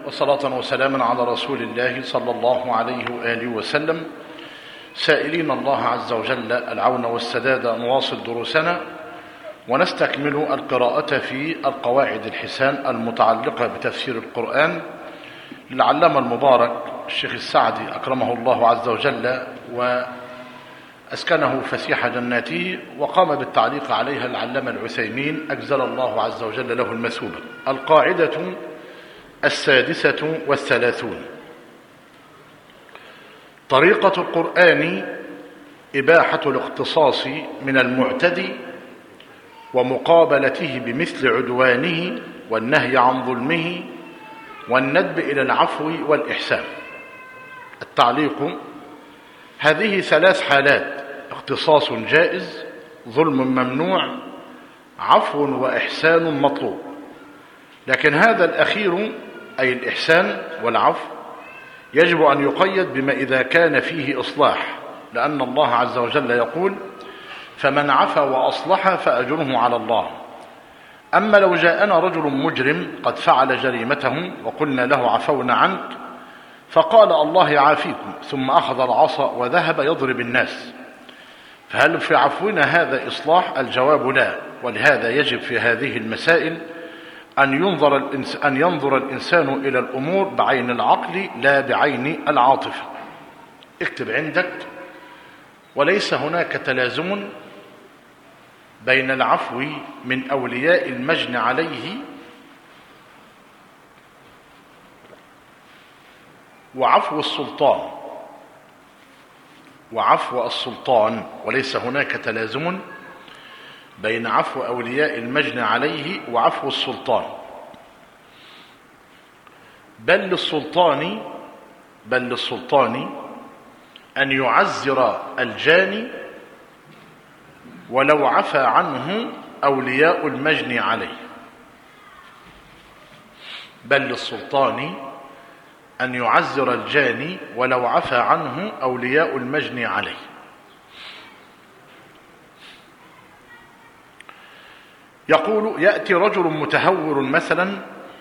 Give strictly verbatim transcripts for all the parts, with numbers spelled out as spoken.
وصلاة وسلاما على رسول الله صلى الله عليه وآله وسلم، سائلين الله عز وجل العون والسداد. نواصل دروسنا ونستكمل القراءة في القواعد الحسان المتعلقة بتفسير القرآن للعلامة المبارك الشيخ السعدي أكرمه الله عز وجل وأسكنه فسيح جناته، وقام بالتعليق عليها العلامة العثيمين أجزل الله عز وجل له المثوبة. القاعدة السادسة والثلاثون: طريقة القرآن إباحة الاختصاص من المعتدي ومقابلته بمثل عدوانه والنهي عن ظلمه والندب إلى العفو والإحسان. التعليق: هذه ثلاث حالات: اختصاص جائز، ظلم ممنوع، عفو وإحسان مطلوب. لكن هذا الأخير أي الإحسان والعفو يجب أن يقيد بما إذا كان فيه إصلاح، لأن الله عز وجل يقول: فمن عفا وأصلح فأجره على الله. أما لو جاءنا رجل مجرم قد فعل جريمته وقلنا له عفونا عنك، فقال الله يعافيكم، ثم أخذ العصا وذهب يضرب الناس، فهل في عفونا هذا إصلاح؟ الجواب لا. ولهذا يجب في هذه المسائل أن ينظر, الإنس أن ينظر الإنسان إلى الأمور بعين العقل لا بعين العاطفة. اكتب عندك: وليس هناك تلازم بين العفو من أولياء المجني عليه وعفو السلطان وعفو السلطان وليس هناك تلازم بين عفو أولياء المجني عليه وعفو السلطان، بل للسلطان بل للسلطان أن يعزر الجاني ولو عفى عنه أولياء المجني عليه بل للسلطان أن يعزر الجاني ولو عفى عنه أولياء المجني عليه. يقول: يأتي رجل متهور مثلا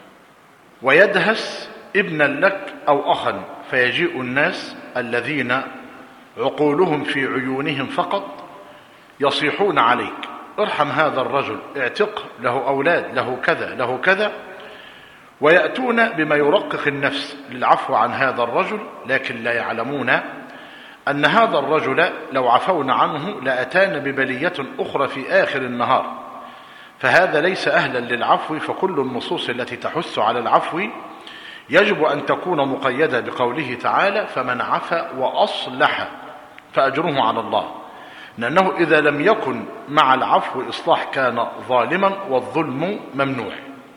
ويدهس ابنا لك أو أخا، فيجيء الناس الذين عقولهم في عيونهم فقط يصيحون عليك: ارحم هذا الرجل، اعتقه، له أولاد، له كذا له كذا، ويأتون بما يرقق النفس للعفو عن هذا الرجل، لكن لا يعلمون أن هذا الرجل لو عفونا عنه لأتانا ببلية أخرى في آخر النهار، فهذا ليس أهلا للعفو. فكل النصوص التي تحث على العفو يجب أن تكون مقيدة بقوله تعالى: فمن عفا وأصلح فأجره على الله، لأنه إذا لم يكن مع العفو إصلاح كان ظالما، والظلم ممنوع.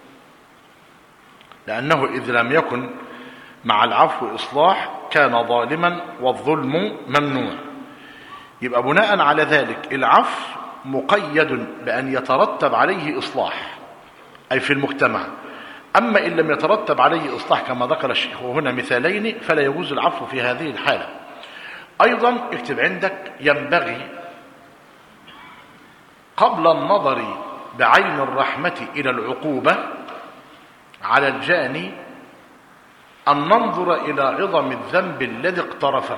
لأنه إذا لم يكن مع العفو إصلاح كان ظالما والظلم ممنوع. يبقى بناء على ذلك العفو مقيد بأن يترتب عليه إصلاح أي في المجتمع. أما إن لم يترتب عليه إصلاح كما ذكر الشيخ وهنا مثالين فلا يجوز العفو في هذه الحالة. أيضا اكتب عندك: ينبغي قبل النظر بعين الرحمة إلى العقوبة على الجاني أن ننظر إلى عظم الذنب الذي اقترفه.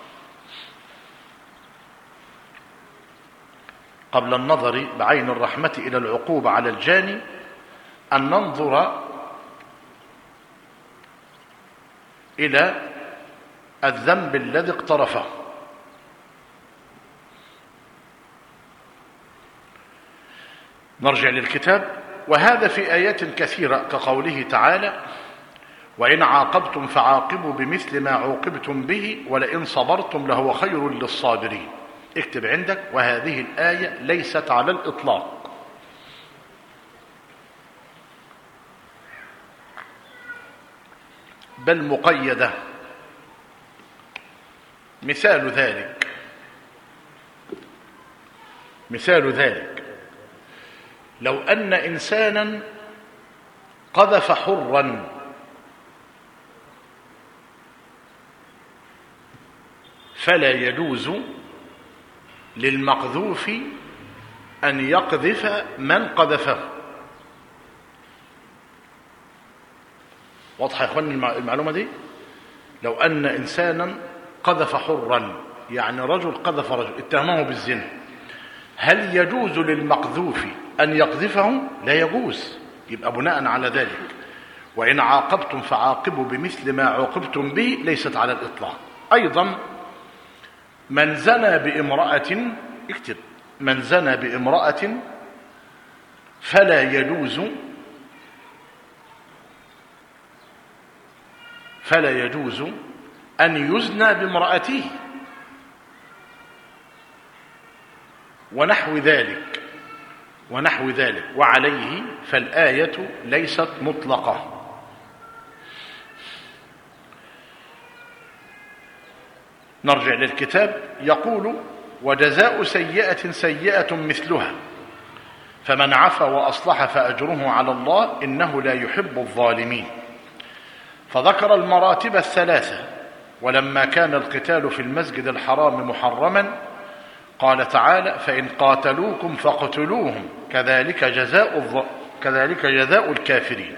قبل النظر بعين الرحمة إلى العقوبة على الجاني أن ننظر إلى الذنب الذي اقترفه. نرجع للكتاب: وهذا في آيات كثيرة كقوله تعالى: وإن عاقبتم فعاقبوا بمثل ما عوقبتم به ولئن صبرتم لهو خير للصابرين. اكتب عندك: وهذه الآية ليست على الإطلاق، بل مقيدة. مثال ذلك مثال ذلك لو أن إنسانا قذف حرا فلا يجوز للمقذوف أن يقذف من قذفه. واضحة يا إخواني المعلومة دي؟ لو أن إنسانا قذف حرا، يعني رجل قذف رجل اتهمه بالزنا، هل يجوز للمقذوف أن يقذفه؟ لا يجوز. يبقى بناء على ذلك وإن عاقبتم فعاقبوا بمثل ما عوقبتم به ليست على الإطلاق. أيضا من زنى بامرأة، اكتب، من زنى بامرأة فلا يجوز فلا يجوز أن يزنى بامرأته ونحو ذلك ونحو ذلك وعليه فالآية ليست مطلقة. نرجع للكتاب. يقول: وجزاء سيئة سيئة مثلها فمن عفا وأصلح فأجره على الله إنه لا يحب الظالمين. فذكر المراتب الثلاثة. ولما كان القتال في المسجد الحرام محرما قال تعالى: فإن قاتلوكم فاقتلوهم كذلك جزاء الظ... كذلك جزاء الكافرين،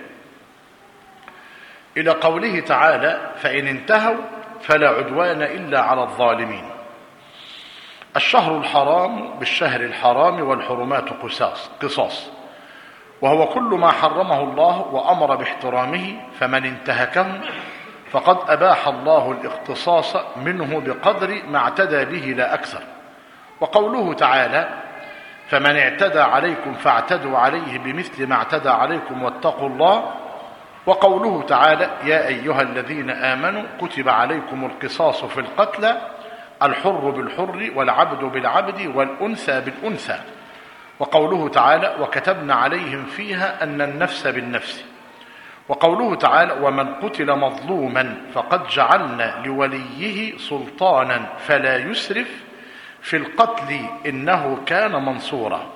إلى قوله تعالى: فإن انتهوا فلا عدوان إلا على الظالمين. الشهر الحرام بالشهر الحرام والحرمات قصاص قصاص وهو كل ما حرمه الله وأمر باحترامه، فمن انتهكه فقد أباح الله الاقتصاص منه بقدر ما اعتدى به لا أكثر. وقوله تعالى: فمن اعتدى عليكم فاعتدوا عليه بمثل ما اعتدى عليكم واتقوا الله. وقوله تعالى: يا أيها الذين آمنوا كتب عليكم القصاص في القتلى الحر بالحر والعبد بالعبد والأنثى بالأنثى. وقوله تعالى: وكتبنا عليهم فيها أن النفس بالنفس. وقوله تعالى: ومن قتل مظلوما فقد جعلنا لوليه سلطانا فلا يسرف في القتل إنه كان منصورا.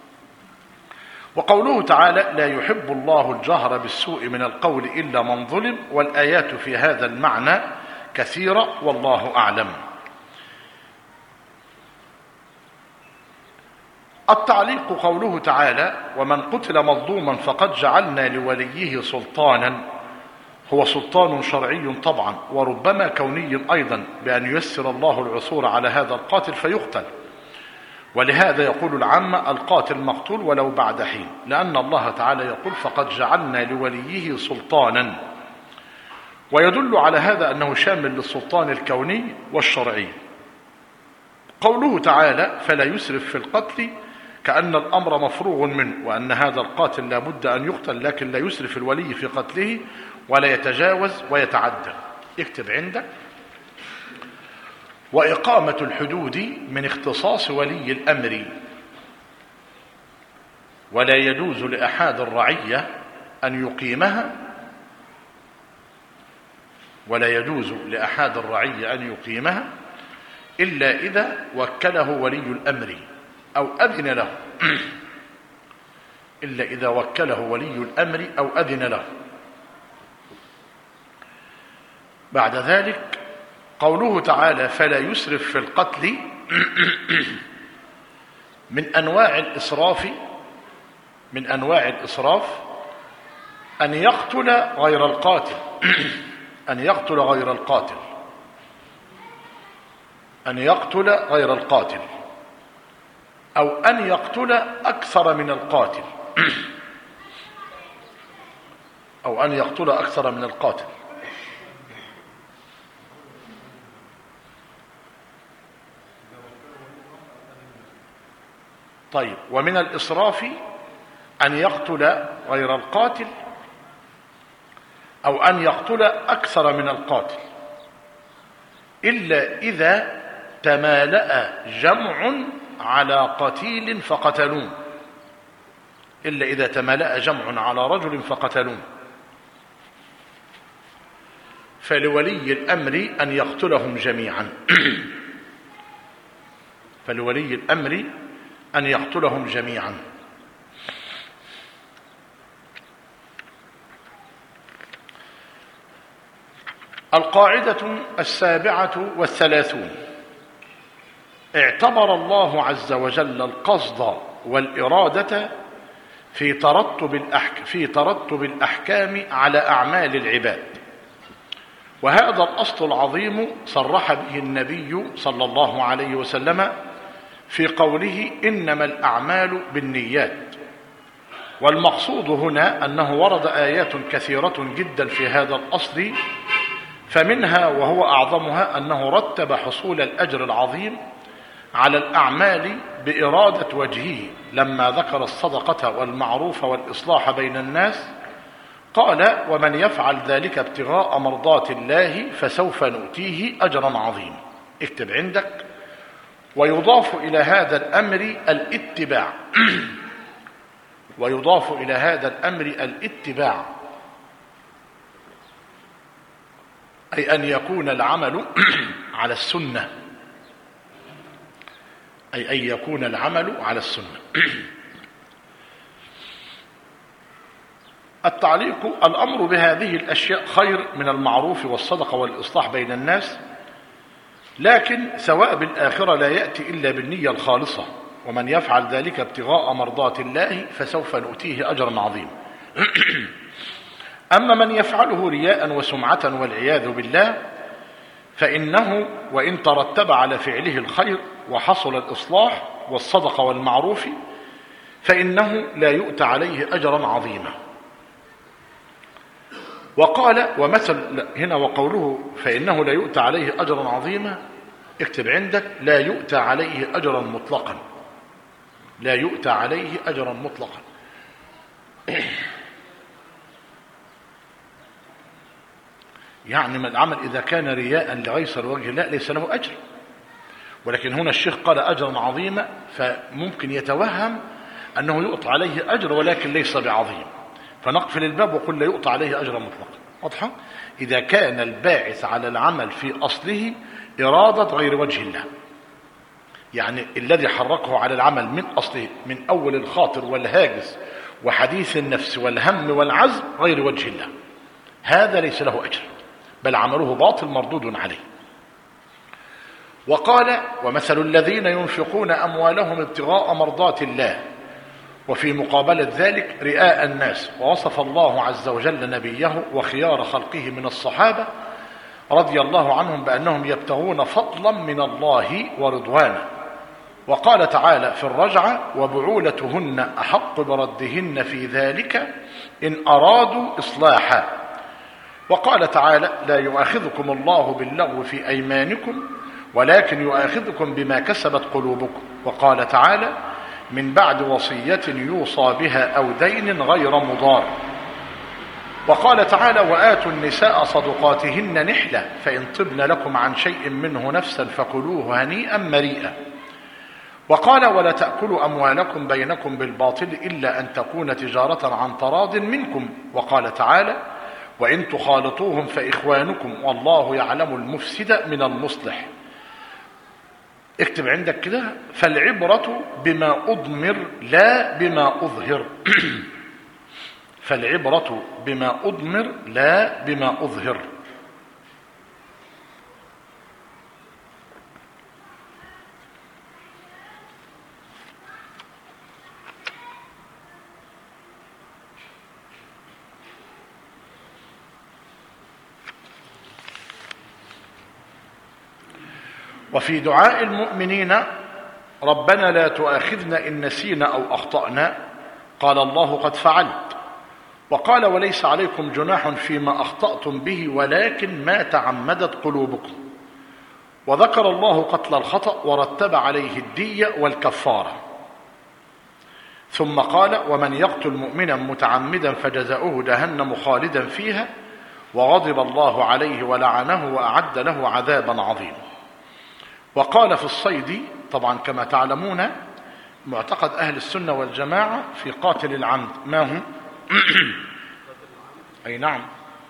وقوله تعالى: لا يحب الله الجهر بالسوء من القول إلا من ظلم. والآيات في هذا المعنى كثيرة والله أعلم. التعليق قوله تعالى: ومن قتل مظلوما فقد جعلنا لوليه سلطانا، هو سلطان شرعي طبعا وربما كوني أيضا، بأن ييسر الله العثور على هذا القاتل فيقتل. ولهذا يقول العامة: القاتل مقتول ولو بعد حين، لأن الله تعالى يقول: فقد جعلنا لوليه سلطانا. ويدل على هذا أنه شامل للسلطان الكوني والشرعي. قوله تعالى: فلا يسرف في القتل، كأن الأمر مفروغ منه، وأن هذا القاتل لا بد أن يقتل، لكن لا يسرف الولي في قتله ولا يتجاوز ويتعدى. اكتب عندك: وإقامة الحدود من اختصاص ولي الأمر، ولا يجوز لأحد الرعية أن يقيمها ولا يجوز لأحد الرعية أن يقيمها إلا إذا وكله ولي الأمر أو أذن له إلا إذا وكله ولي الأمر أو أذن له. بعد ذلك قوله تعالى: فلا يسرف في القتل، من أنواع الإسراف من أنواع الإسراف أن يقتل غير القاتل أن يقتل غير القاتل أن يقتل غير القاتل أو أن يقتل أكثر من القاتل أو أن يقتل أكثر من القاتل. طيب، ومن الإسراف أن يقتل غير القاتل أو أن يقتل أكثر من القاتل، إلا إذا تمالأ جمع على قتيل فقتلون إلا إذا تمالأ جمع على رجل فقتلون. فلولي الأمر أن يقتلهم جميعا فلولي الأمر أن يقتلهم جميعا. القاعدة السابعة والثلاثون: اعتبر الله عز وجل القصد والإرادة في ترتب الأحك... في ترتب الأحكام على أعمال العباد. وهذا الأصل العظيم صرح به النبي صلى الله عليه وسلم في قوله إنما الأعمال بالنيات. والمقصود هنا أنه ورد آيات كثيرة جدا في هذا الأصل، فمنها وهو أعظمها أنه رتب حصول الأجر العظيم على الأعمال بإرادة وجهه لما ذكر الصدقة والمعروف والإصلاح بين الناس قال ومن يفعل ذلك ابتغاء مرضات الله فسوف نؤتيه أجرا عظيما. اكتب عندك. ويضاف إلى هذا الأمر الاتباع ويضاف إلى هذا الأمر الاتباع أي أن يكون العمل على السنة أي أن يكون العمل على السنة. التعليق: الأمر بهذه الأشياء خير من المعروف والصدقة والإصلاح بين الناس، لكن ثواب الآخرة لا يأتي إلا بالنية الخالصة، ومن يفعل ذلك ابتغاء مرضات الله فسوف نؤتيه أجرا عظيما. أما من يفعله رياء وسمعة والعياذ بالله فإنه وإن ترتب على فعله الخير وحصل الإصلاح والصدقة والمعروف فإنه لا يؤتى عليه أجرا عظيما. وقال ومثل هنا وقوله فإنه لا يؤتى عليه أجرا عظيما، اكتب عندك لا يؤتى عليه أجرا مطلقا، لا يؤتى عليه أجرا مطلقا. يعني من العمل إذا كان رياء لغير وجه الله ليس له أجر، ولكن هنا الشيخ قال أجرا عظيما، فممكن يتوهم أنه يؤتى عليه أجر ولكن ليس بعظيم، فنقفل الباب وقل لا يؤتى عليه أجرا مطلقا. واضحة؟ إذا كان الباعث على العمل في أصله إرادة غير وجه الله، يعني الذي حركه على العمل من أصله من أول الخاطر والهاجس وحديث النفس والهم والعزم غير وجه الله، هذا ليس له أجر بل عمله باطل مردود عليه. وقال ومثل الذين ينفقون أموالهم ابتغاء مرضات الله وفي مقابلة ذلك رئاء الناس. ووصف الله عز وجل نبيه وخيار خلقه من الصحابة رضي الله عنهم بأنهم يبتغون فضلا من الله ورضوانا. وقال تعالى في الرجعة وبعولتهن أحق بردهن في ذلك إن أرادوا إصلاحا. وقال تعالى لا يؤاخذكم الله باللغو في أيمانكم ولكن يؤاخذكم بما كسبت قلوبكم. وقال تعالى من بعد وصية يوصى بها أو دين غير مضار. وقال تعالى وآتوا النساء صدقاتهن نحلة فإن طبن لكم عن شيء منه نفسا فكلوه هنيئا مريئا. وقال ولا تأكلوا أموالكم بينكم بالباطل إلا أن تكون تجارة عن تراض منكم. وقال تعالى وإن تخالطوهم فإخوانكم والله يعلم المفسد من المصلح. اكتب عندك كده فالعبرة بما أضمر لا بما أظهر. فالعبرة بما أضمر لا بما أظهر. وفي دعاء المؤمنين ربنا لا تؤاخذنا إن نسينا أو أخطأنا قال الله قد فعلت. وقال وليس عليكم جناح فيما أخطأتم به ولكن ما تعمدت قلوبكم. وذكر الله قتل الخطأ ورتب عليه الدية والكفارة. ثم قال ومن يقتل مؤمنا متعمدا فجزاؤه جهنم خالدا فيها وغضب الله عليه ولعنه وأعد له عذابا عظيما. وقال في الصيد طبعا كما تعلمون معتقد أهل السنة والجماعة في قاتل العمد ما هو؟ أي نعم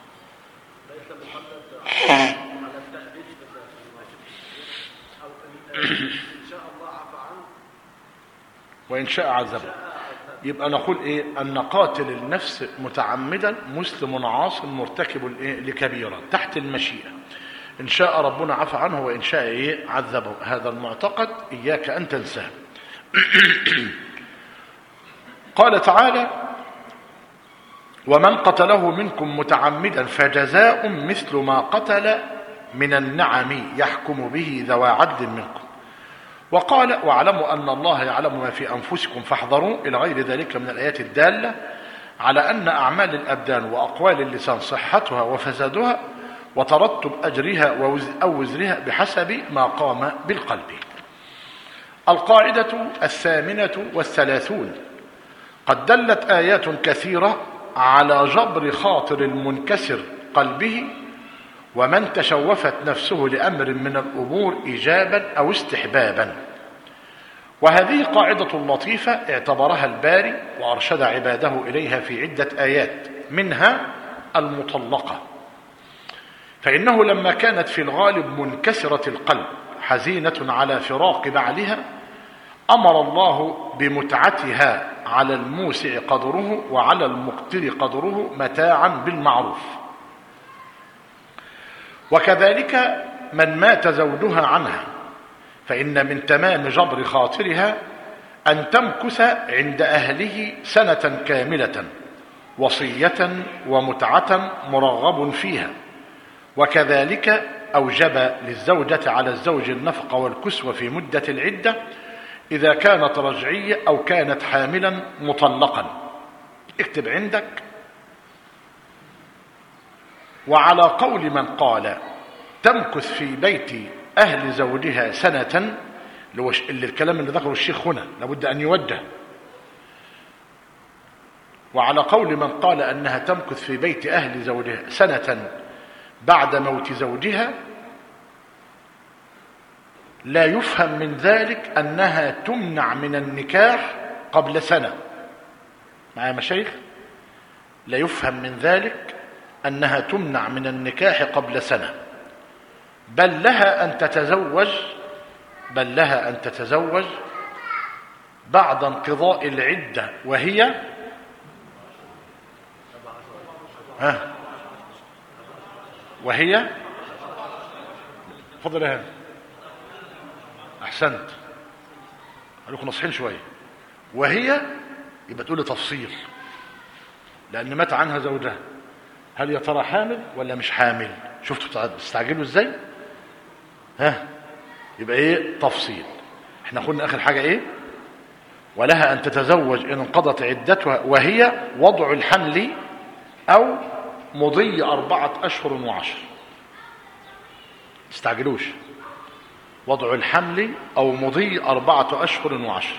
وإن شاء عذبه. يبقى نقول إيه أن قاتل النفس متعمدا مسلم عاص مرتكب لكبيرة تحت المشيئة، إن شاء ربنا عفى عنه وإن شاء إيه عذبه. هذا المعتقد إياك أن تنساه. قال تعالى: ومن قتله منكم متعمدا فجزاء مثل ما قتل من النعم يحكم به ذوى عدل منكم. وقال: واعلموا أن الله يعلم ما في أنفسكم فاحذروا، إلى غير ذلك من الآيات الدالة على أن أعمال الأبدان وأقوال اللسان صحتها وفسادها وترتب أجرها أو وزرها بحسب ما قام بالقلب. القاعدة الثامنة والثلاثون: قد دلت آيات كثيرة على جبر خاطر المنكسر قلبه ومن تشوفت نفسه لأمر من الأمور إيجابا أو استحبابا. وهذه قاعدة لطيفة اعتبرها الباري وأرشد عباده إليها في عدة آيات، منها المطلقة، فإنه لما كانت في الغالب منكسرة القلب حزينة على فراق بعلها أمر الله بمتعتها على الموسع قدره وعلى المقتر قدره متاعا بالمعروف. وكذلك من مات زوجها عنها فإن من تمام جبر خاطرها أن تمكث عند أهله سنة كاملة وصية ومتعة مرغب فيها. وكذلك أوجب للزوجة على الزوج النفقة والكسوة في مدة العدة إذا كانت رجعية أو كانت حاملا مطلقا. اكتب عندك: وعلى قول من قال تمكث في بيت أهل زوجها سنة، اللي الكلام اللي ذكره الشيخ هنا لابد أن يوجه. وعلى قول من قال أنها تمكث في بيت أهل زوجها سنة بعد موت زوجها لا يفهم من ذلك أنها تمنع من النكاح قبل سنة. معايا مشايخ؟ لا يفهم من ذلك أنها تمنع من النكاح قبل سنة، بل لها أن تتزوج بل لها أن تتزوج بعد انقضاء العدة، وهي ها وهي فضل هذا. أحسنت، قالوا نصحين شوية. وهي يبقى تقول لي تفصيل، لأن مات عنها زوجها، هل يا ترى حامل ولا مش حامل؟ شفتوا بتستعجلوا ازاي؟ ها يبقى ايه تفصيل. احنا قلنا اخر حاجة ايه؟ ولها ان تتزوج ان انقضت عدتها وهي وضع الحمل او مضي اربعة اشهر وعشر. تستعجلوش، وضع الحمل او مضي اربعة اشهر وعشر.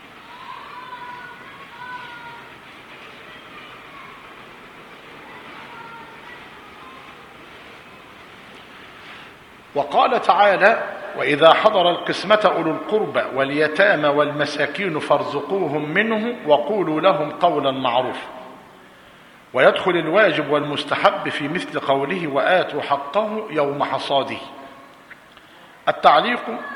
وقال تعالى: وإذا حضر القسمة أولو القربى واليتامى والمساكين فارزقوهم منه وقولوا لهم قولا معروفا. ويدخل الواجب والمستحب في مثل قوله: وآتوا حقه يوم حصاده. التعليق: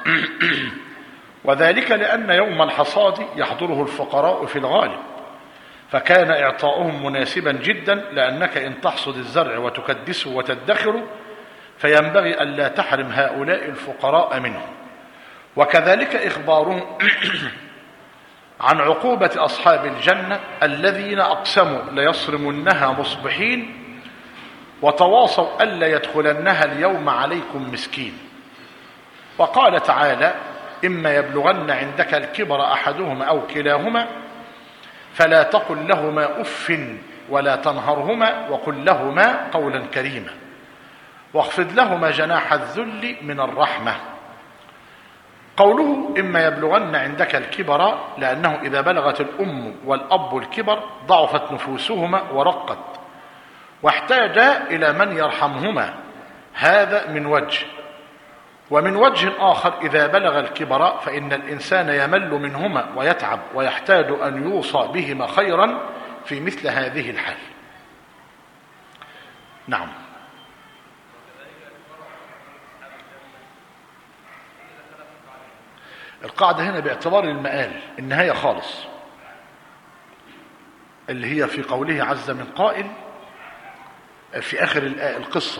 وذلك لأن يوم الحصاد يحضره الفقراء في الغالب، فكان إعطاؤهم مناسبا جدا، لأنك إن تحصد الزرع وتكدسه وتدخره فينبغي ألا تحرم هؤلاء الفقراء منه. وكذلك إخبارهم عن عقوبة أصحاب الجنة الذين أقسموا ليصرمنها مصبحين وتواصوا ألا يدخلنها اليوم عليكم مسكين. وقال تعالى: إما يبلغن عندك الكبر أحدهما أو كلاهما فلا تقل لهما أف ولا تنهرهما وقل لهما قولا كريما واخفض لهما جناح الذل من الرحمة. قوله إما يبلغن عندك الكبر لأنه إذا بلغت الأم والأب الكبر ضعفت نفوسهما ورقت واحتاج إلى من يرحمهما، هذا من وجه. ومن وجه آخر إذا بلغ الكبر فإن الإنسان يمل منهما ويتعب ويحتاج أن يوصى بهما خيرا في مثل هذه الحال. نعم. القاعدة هنا باعتبار المآل، النهاية خالص، اللي هي في قوله عز من قائل في آخر القصة: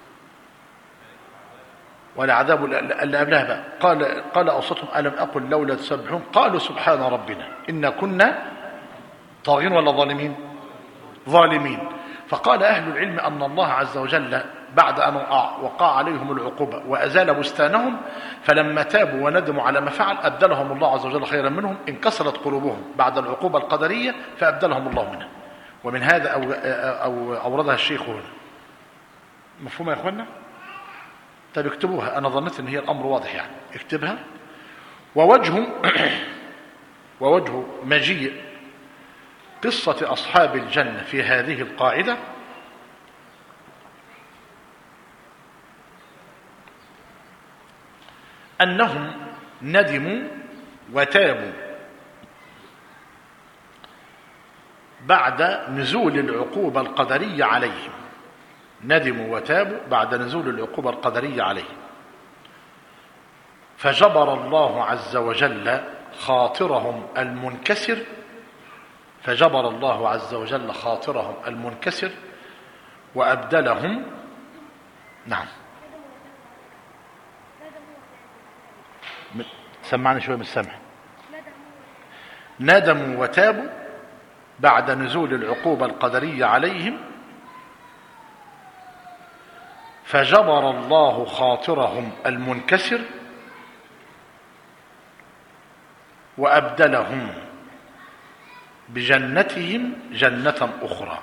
والعذاب اللي قبلها بقى قال قال أوسطهم ألم أقل لولا تسبحون قالوا سبحان ربنا إنا كنا طاغين ولا ظالمين؟ ظالمين. فقال أهل العلم أن الله عز وجل بعد أن وقع عليهم العقوبة وأزال بستانهم، فلما تابوا وندموا على ما فعل أبدلهم الله عز وجل خيرا منهم، انكسرت قلوبهم بعد العقوبة القدرية فأبدلهم الله منها. ومن هذا أو أو أوردها الشيخ هنا. مفهوم يا إخوانا؟ طيب اكتبوها، أنا ظنيت أن هي الأمر واضح يعني، اكتبها. ووجه ووجه مجيء قصة أصحاب الجنة في هذه القاعدة أنهم ندموا وتابوا بعد نزول العقوبة القدرية عليهم. ندموا وتابوا بعد نزول العقوبة القدرية عليهم، فجبر الله عز وجل خاطرهم المنكسر فجبر الله عز وجل خاطرهم المنكسر وأبدلهم. نعم، سمعني شوية من السمع. ندموا وتابوا بعد نزول العقوبة القدرية عليهم، فجبر الله خاطرهم المنكسر وأبدلهم بجنتهم جنة أخرى.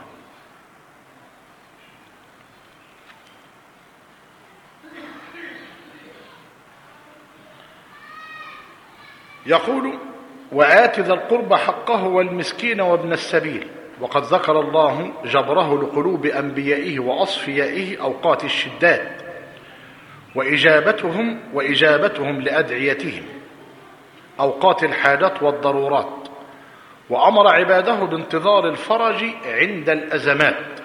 يقول: وآت ذا القربى حقه والمسكين وابن السبيل. وقد ذكر الله جبره لقلوب أنبيائه وأصفيائه أوقات الشدات وإجابتهم وإجابتهم لأدعيتهم أوقات الحاجات والضرورات، وأمر عباده بانتظار الفرج عند الأزمات.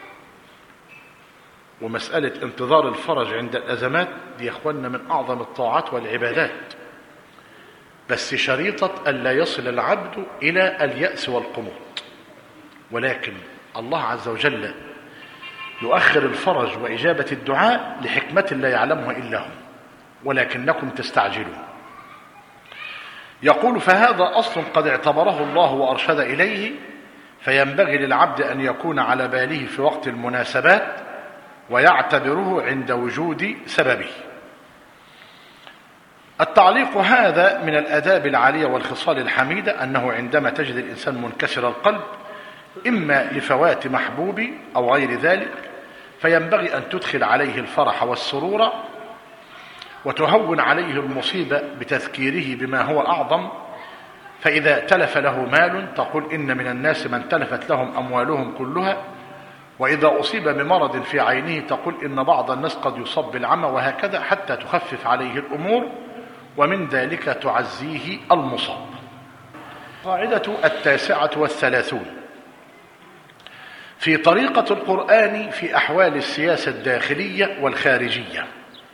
ومسألة انتظار الفرج عند الأزمات دي يا أخوانا من أعظم الطاعات والعبادات، بس شريطة ألا يصل العبد إلى اليأس والقنوط. ولكن الله عز وجل يؤخر الفرج وإجابة الدعاء لحكمة لا يعلمها إلا هو، ولكنكم تستعجلون. يقول: فهذا أصل قد اعتبره الله وأرشد إليه، فينبغي للعبد أن يكون على باله في وقت المناسبات ويعتبره عند وجود سببه. التعليق: هذا من الآداب العالية والخصال الحميدة، أنه عندما تجد الإنسان منكسر القلب إما لفوات محبوب أو غير ذلك، فينبغي أن تدخل عليه الفرح والسرور وتهون عليه المصيبة بتذكيره بما هو أعظم. فإذا تلف له مال تقول: إن من الناس من تلفت لهم أموالهم كلها. وإذا أصيب بمرض في عينه تقول: إن بعض الناس قد يصاب بالعمى، وهكذا حتى تخفف عليه الأمور، ومن ذلك تعزيه المصاب. قاعدة التاسعة والثلاثون في طريقة القرآن في أحوال السياسة الداخلية والخارجية.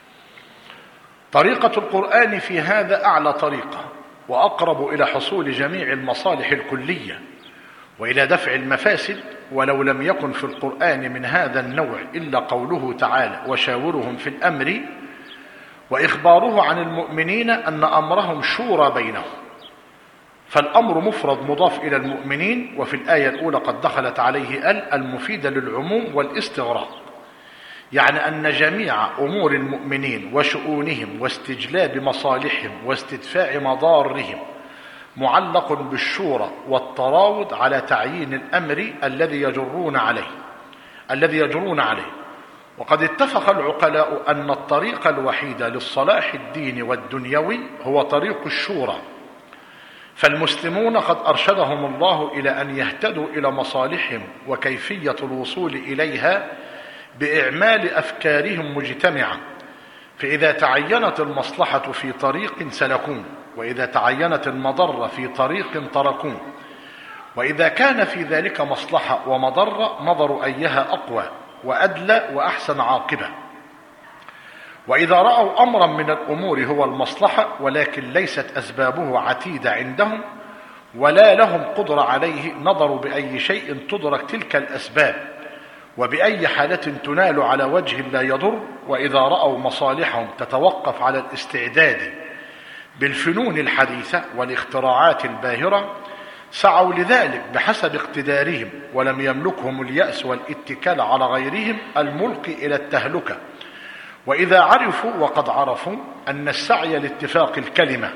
طريقة القرآن في هذا أعلى طريقة وأقرب إلى حصول جميع المصالح الكلية وإلى دفع المفاسد، ولو لم يكن في القرآن من هذا النوع إلا قوله تعالى: وشاورهم في الأمر، وإخباره عن المؤمنين أن أمرهم شورى بينهم. فالأمر مفرد مضاف إلى المؤمنين، وفي الآية الأولى قد دخلت عليه ال المفيدة للعموم والاستغراق، يعني أن جميع أمور المؤمنين وشؤونهم واستجلاب مصالحهم واستدفاع مضارهم معلق بالشورى والتراود على تعيين الأمر الذي يجرون عليه الذي يجرون عليه. وقد اتفق العقلاء أن الطريق الوحيد للصلاح الديني والدنيوي هو طريق الشورى، فالمسلمون قد أرشدهم الله إلى أن يهتدوا إلى مصالحهم وكيفية الوصول إليها بإعمال أفكارهم مجتمعة، فإذا تعينت المصلحة في طريق سلكون، وإذا تعينت المضرة في طريق تركون، وإذا كان في ذلك مصلحة ومضرة نظروا أيها أقوى وأدلى وأحسن عاقبة. وإذا رأوا أمرا من الأمور هو المصلحة ولكن ليست أسبابه عتيدة عندهم ولا لهم قدرة عليه، نظروا بأي شيء تدرك تلك الأسباب وبأي حالة تنال على وجه لا يضر. وإذا رأوا مصالحهم تتوقف على الاستعداد بالفنون الحديثة والاختراعات الباهرة سعوا لذلك بحسب اقتدارهم، ولم يملكهم اليأس والاتكال على غيرهم الملقي إلى التهلكة. وإذا عرفوا وقد عرفوا أن السعي لاتفاق الكلمة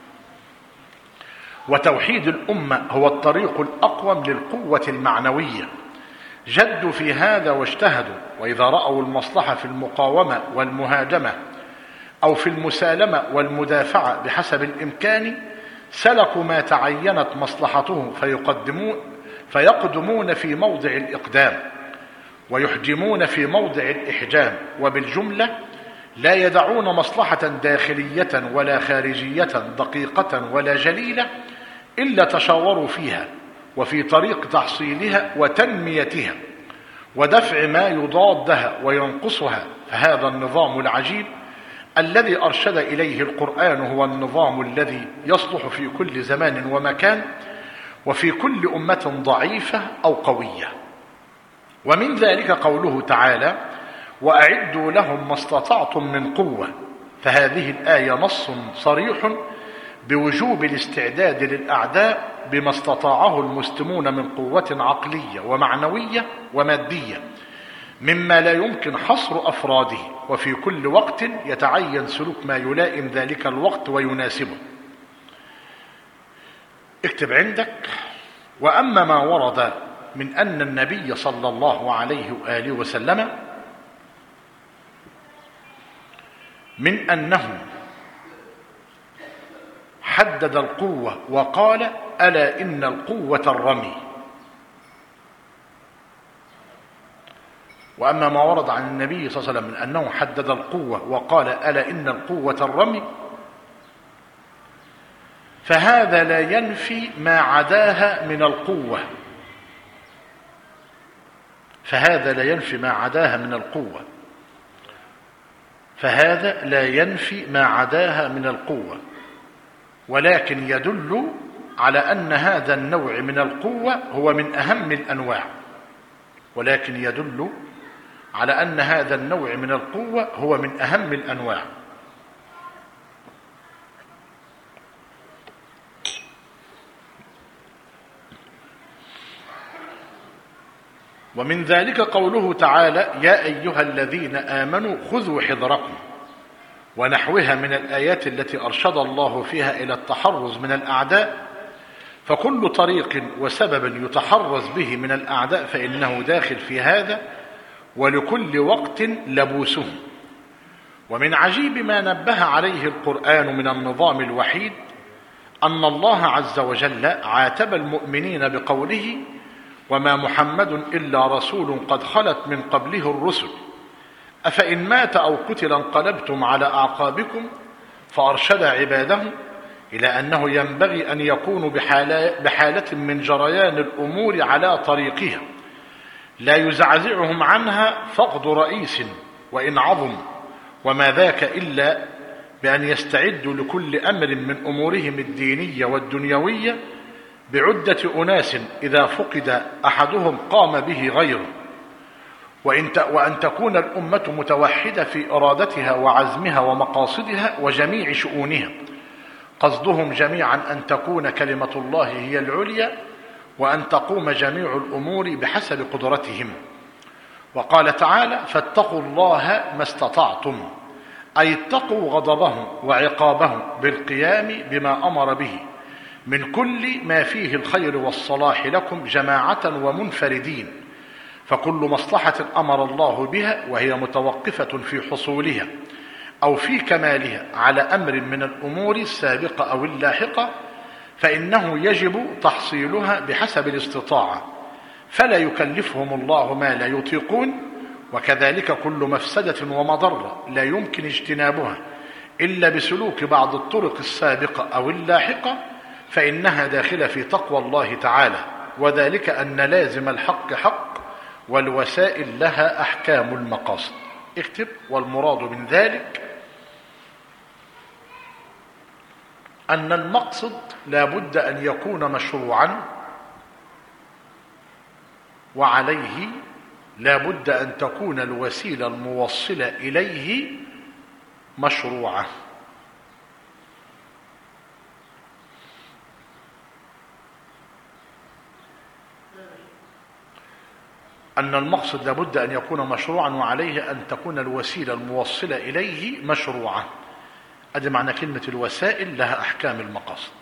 وتوحيد الأمة هو الطريق الأقوم للقوة المعنوية، جدوا في هذا واجتهدوا. وإذا رأوا المصلحة في المقاومة والمهاجمة أو في المسالمة والمدافعة بحسب الإمكان سلكوا ما تعينت مصلحته فيقدمون فيقدمون في موضع الإقدام ويحجمون في موضع الإحجام. وبالجملة لا يدعون مصلحة داخلية ولا خارجية دقيقة ولا جليلة إلا تشاوروا فيها وفي طريق تحصيلها وتنميتها ودفع ما يضادها وينقصها. فهذا النظام العجيب الذي أرشد إليه القرآن هو النظام الذي يصلح في كل زمان ومكان وفي كل أمة ضعيفة أو قوية. ومن ذلك قوله تعالى: وأعدوا لهم ما استطعتم من قوة. فهذه الآية نص صريح بوجوب الاستعداد للأعداء بما استطاعه المسلمون من قوة عقلية ومعنوية ومادية مما لا يمكن حصر أفراده، وفي كل وقت يتعين سلوك ما يلائم ذلك الوقت ويناسبه. اكتب عندك: وأما ما ورد من أن النبي صلى الله عليه وآله وسلم من أنه حدد القوة وقال: ألا إن القوة الرمي. وأما ما ورد عن النبي صلى الله عليه وسلم من أنه حدد القوة وقال: ألا إن القوة الرمي، فهذا لا ينفي ما عداها من القوة فهذا لا ينفي ما عداها من القوة فهذا لا ينفي ما عداها من القوة ولكن يدل على أن هذا النوع من القوة هو من أهم الأنواع ولكن يدل على أن هذا النوع من القوة هو من أهم الأنواع. ومن ذلك قوله تعالى: يا أيها الذين آمنوا خذوا حذركم، ونحوها من الآيات التي أرشد الله فيها إلى التحرز من الأعداء. فكل طريق وسبب يتحرز به من الأعداء فإنه داخل في هذا، ولكل وقت لبوسه. ومن عجيب ما نبه عليه القرآن من النظام الوحيد أن الله عز وجل عاتب المؤمنين بقوله: وما محمد إلا رسول قد خلت من قبله الرسل أفإن مات أو قتل انقلبتم على أعقابكم. فأرشد عباده إلى أنه ينبغي أن يكونوا بحالة من جريان الأمور على طريقها لا يزعزعهم عنها فقد رئيس وإن عظم، وما ذاك إلا بأن يستعدوا لكل أمر من أمورهم الدينية والدنيوية بعدة أناس إذا فقد أحدهم قام به غيره، وأن تكون الأمة متوحدة في إرادتها وعزمها ومقاصدها وجميع شؤونها، قصدهم جميعا أن تكون كلمة الله هي العليا وأن تقوم جميع الأمور بحسب قدرتهم. وقال تعالى: فاتقوا الله ما استطعتم، أي اتقوا غضبه وعقابه بالقيام بما أمر به من كل ما فيه الخير والصلاح لكم جماعة ومنفردين. فكل مصلحة أمر الله بها وهي متوقفة في حصولها أو في كمالها على أمر من الأمور السابقة أو اللاحقة فإنه يجب تحصيلها بحسب الاستطاعة، فلا يكلفهم الله ما لا يطيقون. وكذلك كل مفسدة ومضرة لا يمكن اجتنابها إلا بسلوك بعض الطرق السابقة أو اللاحقة فإنها داخلة في تقوى الله تعالى، وذلك أن لازم الحق حق والوسائل لها أحكام المقاصد. اكتب: والمراد من ذلك أن المقصد لا بد أن يكون مشروعا، وعليه لا بد أن تكون الوسيلة الموصلة إليه مشروعة. أن المقصد لابد أن يكون مشروعا، وعليه أن تكون الوسيلة الموصلة إليه مشروعة. هذا معنى كلمة الوسائل لها أحكام المقاصد.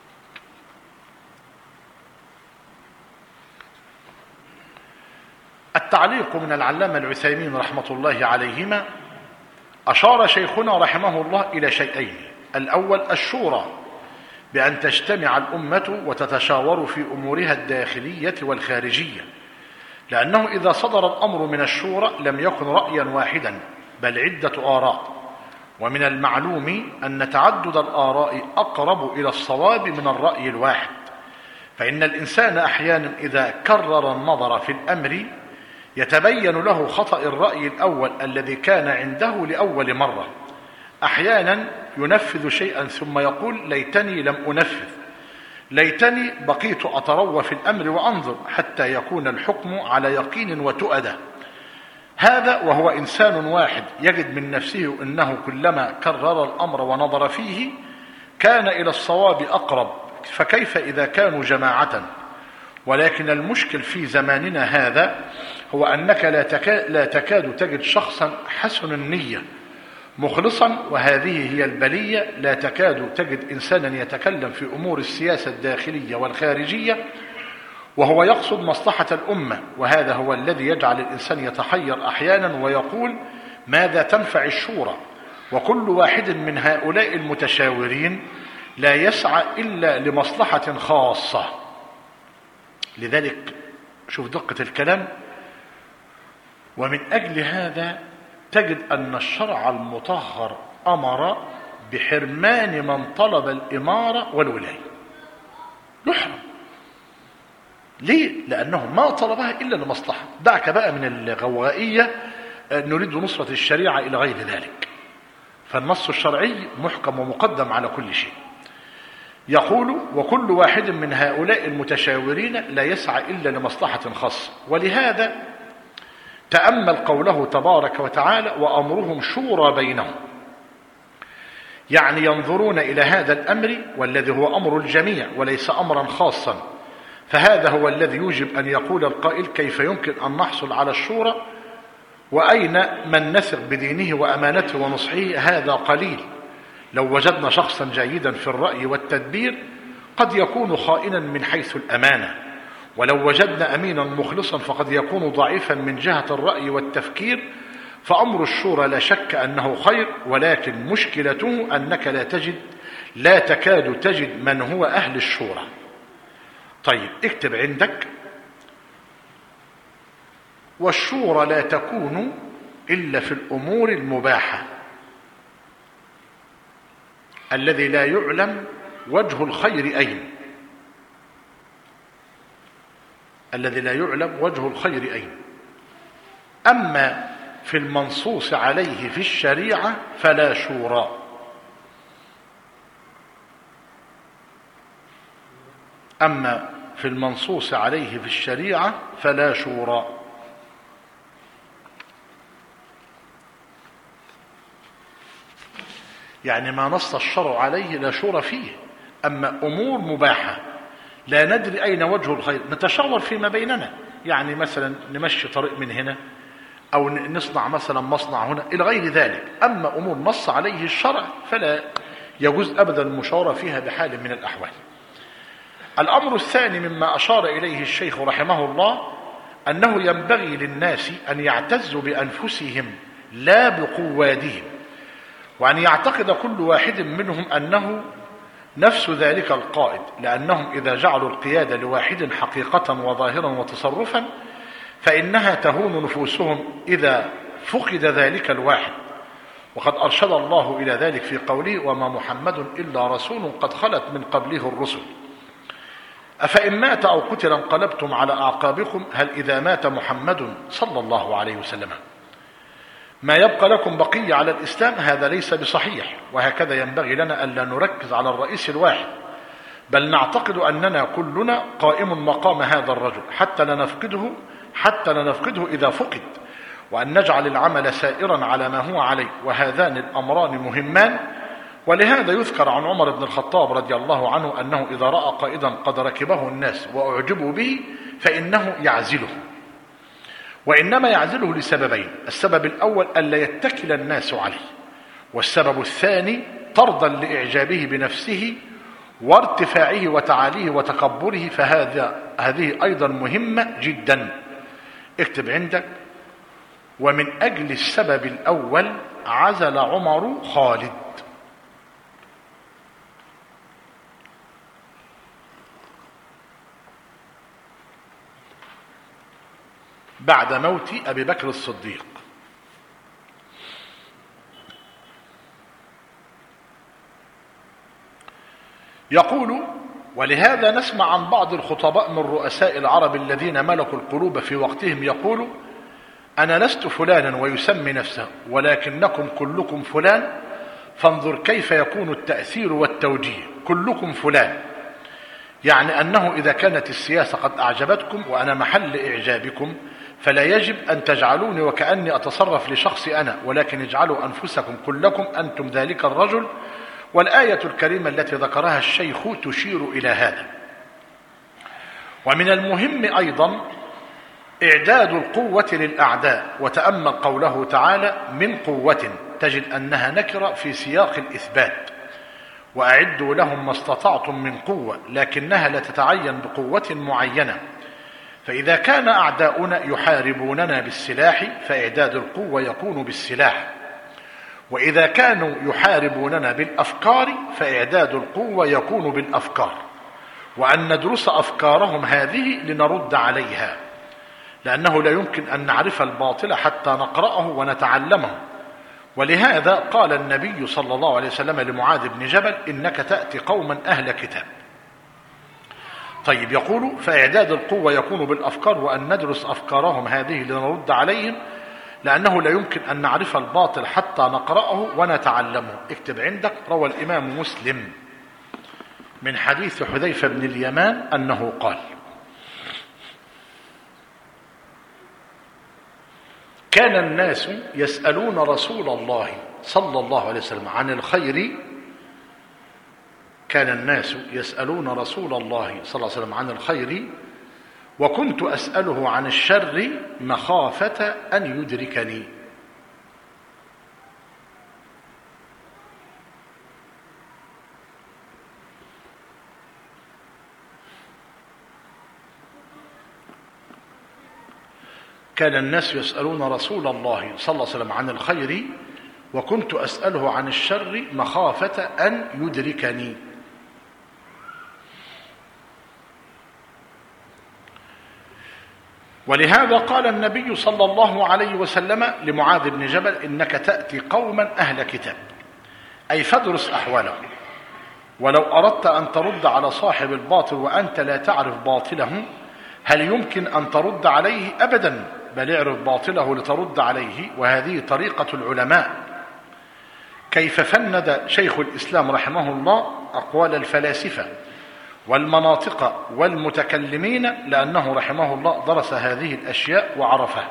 التعليق من العلامة العثيمين رحمة الله عليهما: أشار شيخنا رحمه الله إلى شيئين: الأول الشورى، بأن تجتمع الأمة وتتشاور في أمورها الداخلية والخارجية، لأنه إذا صدر الأمر من الشورى لم يكن رأيا واحدا بل عدة آراء، ومن المعلوم أن تعدد الآراء أقرب إلى الصواب من الرأي الواحد، فإن الإنسان أحيانا إذا كرر النظر في الأمر يتبين له خطأ الرأي الأول الذي كان عنده لأول مرة. أحيانا ينفذ شيئا ثم يقول: ليتني لم أنفذ، ليتني بقيت أتروى في الأمر وأنظر حتى يكون الحكم على يقين وتؤدى. هذا وهو إنسان واحد يجد من نفسه أنه كلما كرر الأمر ونظر فيه كان إلى الصواب أقرب، فكيف إذا كانوا جماعة؟ ولكن المشكل في زماننا هذا هو أنك لا تكاد, لا تكاد تجد شخصا حسن النية مخلصا، وهذه هي البلية. لا تكاد تجد إنسانا يتكلم في أمور السياسة الداخلية والخارجية وهو يقصد مصلحة الأمة، وهذا هو الذي يجعل الإنسان يتحير أحيانا ويقول: ماذا تنفع الشورى؟ وكل واحد من هؤلاء المتشاورين لا يسعى إلا لمصلحة خاصة. لذلك شوف دقة الكلام. ومن أجل هذا تجد أن الشرع المطهر أمر بحرمان من طلب الإمارة والولاية، يحرم. ليه؟ لأنه ما طلبها إلا لمصلحة. دعك بقى من الغوائية نريد نصرة الشريعة إلى غير ذلك، فالنص الشرعي محكم ومقدم على كل شيء. يقول: وكل واحد من هؤلاء المتشاورين لا يسعى إلا لمصلحة خاصة. ولهذا تأمل قوله تبارك وتعالى: وأمرهم شورى بينهم، يعني ينظرون إلى هذا الأمر والذي هو أمر الجميع وليس أمرا خاصا. فهذا هو الذي يوجب أن يقول القائل: كيف يمكن أن نحصل على الشورى وأين من نثق بدينه وأمانته ونصحه؟ هذا قليل. لو وجدنا شخصا جيدا في الرأي والتدبير قد يكون خائنا من حيث الأمانة، ولو وجدنا أمينا مخلصا فقد يكون ضعيفا من جهة الرأي والتفكير. فأمر الشورى لا شك أنه خير، ولكن مشكلته أنك لا تجد لا تكاد تجد من هو أهل الشورى. طيب اكتب عندك: والشورى لا تكون إلا في الأمور المباحة الذي لا يعلم وجه الخير أين الذي لا يعلم وجه الخير أين أما في المنصوص عليه في الشريعة فلا شورى. أما في المنصوص عليه في الشريعة فلا شورى. يعني ما نص الشرع عليه لا شورى فيه. أما أمور مباحة لا ندري أين وجه الخير نتشاور فيما بيننا، يعني مثلا نمشي طريق من هنا أو نصنع مثلا مصنع هنا إلى غير ذلك. أما أمور نص عليه الشرع فلا يجوز أبدا المشاورة فيها بحال من الأحوال. الأمر الثاني مما أشار إليه الشيخ رحمه الله أنه ينبغي للناس أن يعتزوا بأنفسهم لا بقوادهم، وأن يعتقد كل واحد منهم أنه نفس ذلك القائد، لأنهم إذا جعلوا القيادة لواحد حقيقة وظاهرا وتصرفا فإنها تهون نفوسهم إذا فقد ذلك الواحد. وقد أرشد الله إلى ذلك في قوله: وما محمد إلا رسول قد خلت من قبله الرسل أفإن مات أو قتل انقلبتم على أعقابكم هل إذا مات محمد صلى الله عليه وسلم ما يبقى لكم بقية على الإسلام؟ هذا ليس بصحيح. وهكذا ينبغي لنا ألا نركز على الرئيس الواحد، بل نعتقد أننا كلنا قائم مقام هذا الرجل حتى لا نفقده حتى لا نفقده إذا فقد، وأن نجعل العمل سائرا على ما هو عليه، وهذان الأمران مهمان. ولهذا يذكر عن عمر بن الخطاب رضي الله عنه أنه إذا رأى قائدا قد ركبه الناس وأعجبوا به فإنه يعزله. وإنما يعزله لسببين: السبب الأول ألا يتكل الناس عليه، والسبب الثاني طردا لإعجابه بنفسه وارتفاعه وتعاليه وتكبره، فهذا هذه أيضا مهمة جدا. اكتب عندك: ومن أجل السبب الأول عزل عمر خالد. بعد موت أبي بكر الصديق. يقول: ولهذا نسمع عن بعض الخطباء من رؤساء العرب الذين ملكوا القلوب في وقتهم يقول: أنا لست فلانا، ويسمي نفسه، ولكنكم كلكم فلان، فانظر كيف يكون التأثير والتوجيه، كلكم فلان، يعني أنه إذا كانت السياسة قد أعجبتكم وأنا محل إعجابكم فلا يجب أن تجعلوني وكأني أتصرف لشخصي أنا، ولكن اجعلوا أنفسكم كلكم أنتم ذلك الرجل. والآية الكريمة التي ذكرها الشيخ تشير إلى هذا. ومن المهم أيضا إعداد القوة للأعداء، وتأمل قوله تعالى: من قوة، تجد أنها نكرة في سياق الإثبات، وأعدوا لهم ما استطعتم من قوة، لكنها لا تتعين بقوة معينة. فإذا كان أعداؤنا يحاربوننا بالسلاح فإعداد القوة يكون بالسلاح، وإذا كانوا يحاربوننا بالأفكار فإعداد القوة يكون بالأفكار، وأن ندرس أفكارهم هذه لنرد عليها، لأنه لا يمكن أن نعرف الباطل حتى نقرأه ونتعلمه. ولهذا قال النبي صلى الله عليه وسلم لمعاذ بن جبل: إنك تأتي قوما أهل كتاب. طيب، يقول: فإعداد القوة يكون بالأفكار، وأن ندرس أفكارهم هذه لنرد عليهم، لأنه لا يمكن أن نعرف الباطل حتى نقرأه ونتعلمه. اكتب عندك: روى الإمام مسلم من حديث حذيفة بن اليمان أنه قال: كان الناس يسألون رسول الله صلى الله عليه وسلم عن الخير كان الناس يسألون رسول الله صلى الله عليه وسلم عن الخير، وكنت أسأله عن الشر مخافة أن يدركني. كان الناس يسألون رسول الله صلى الله عليه وسلم عن الخير، وكنت أسأله عن الشر مخافة أن يدركني. ولهذا قال النبي صلى الله عليه وسلم لمعاذ بن جبل: إنك تأتي قوما أهل كتاب، أي فادرس أحوالهم، ولو أردت أن ترد على صاحب الباطل وأنت لا تعرف باطله هل يمكن أن ترد عليه؟ أبدا، بل اعرف باطله لترد عليه، وهذه طريقة العلماء. كيف فند شيخ الإسلام رحمه الله أقوال الفلاسفة والمناطق والمتكلمين، لأنه رحمه الله درس هذه الأشياء وعرفها،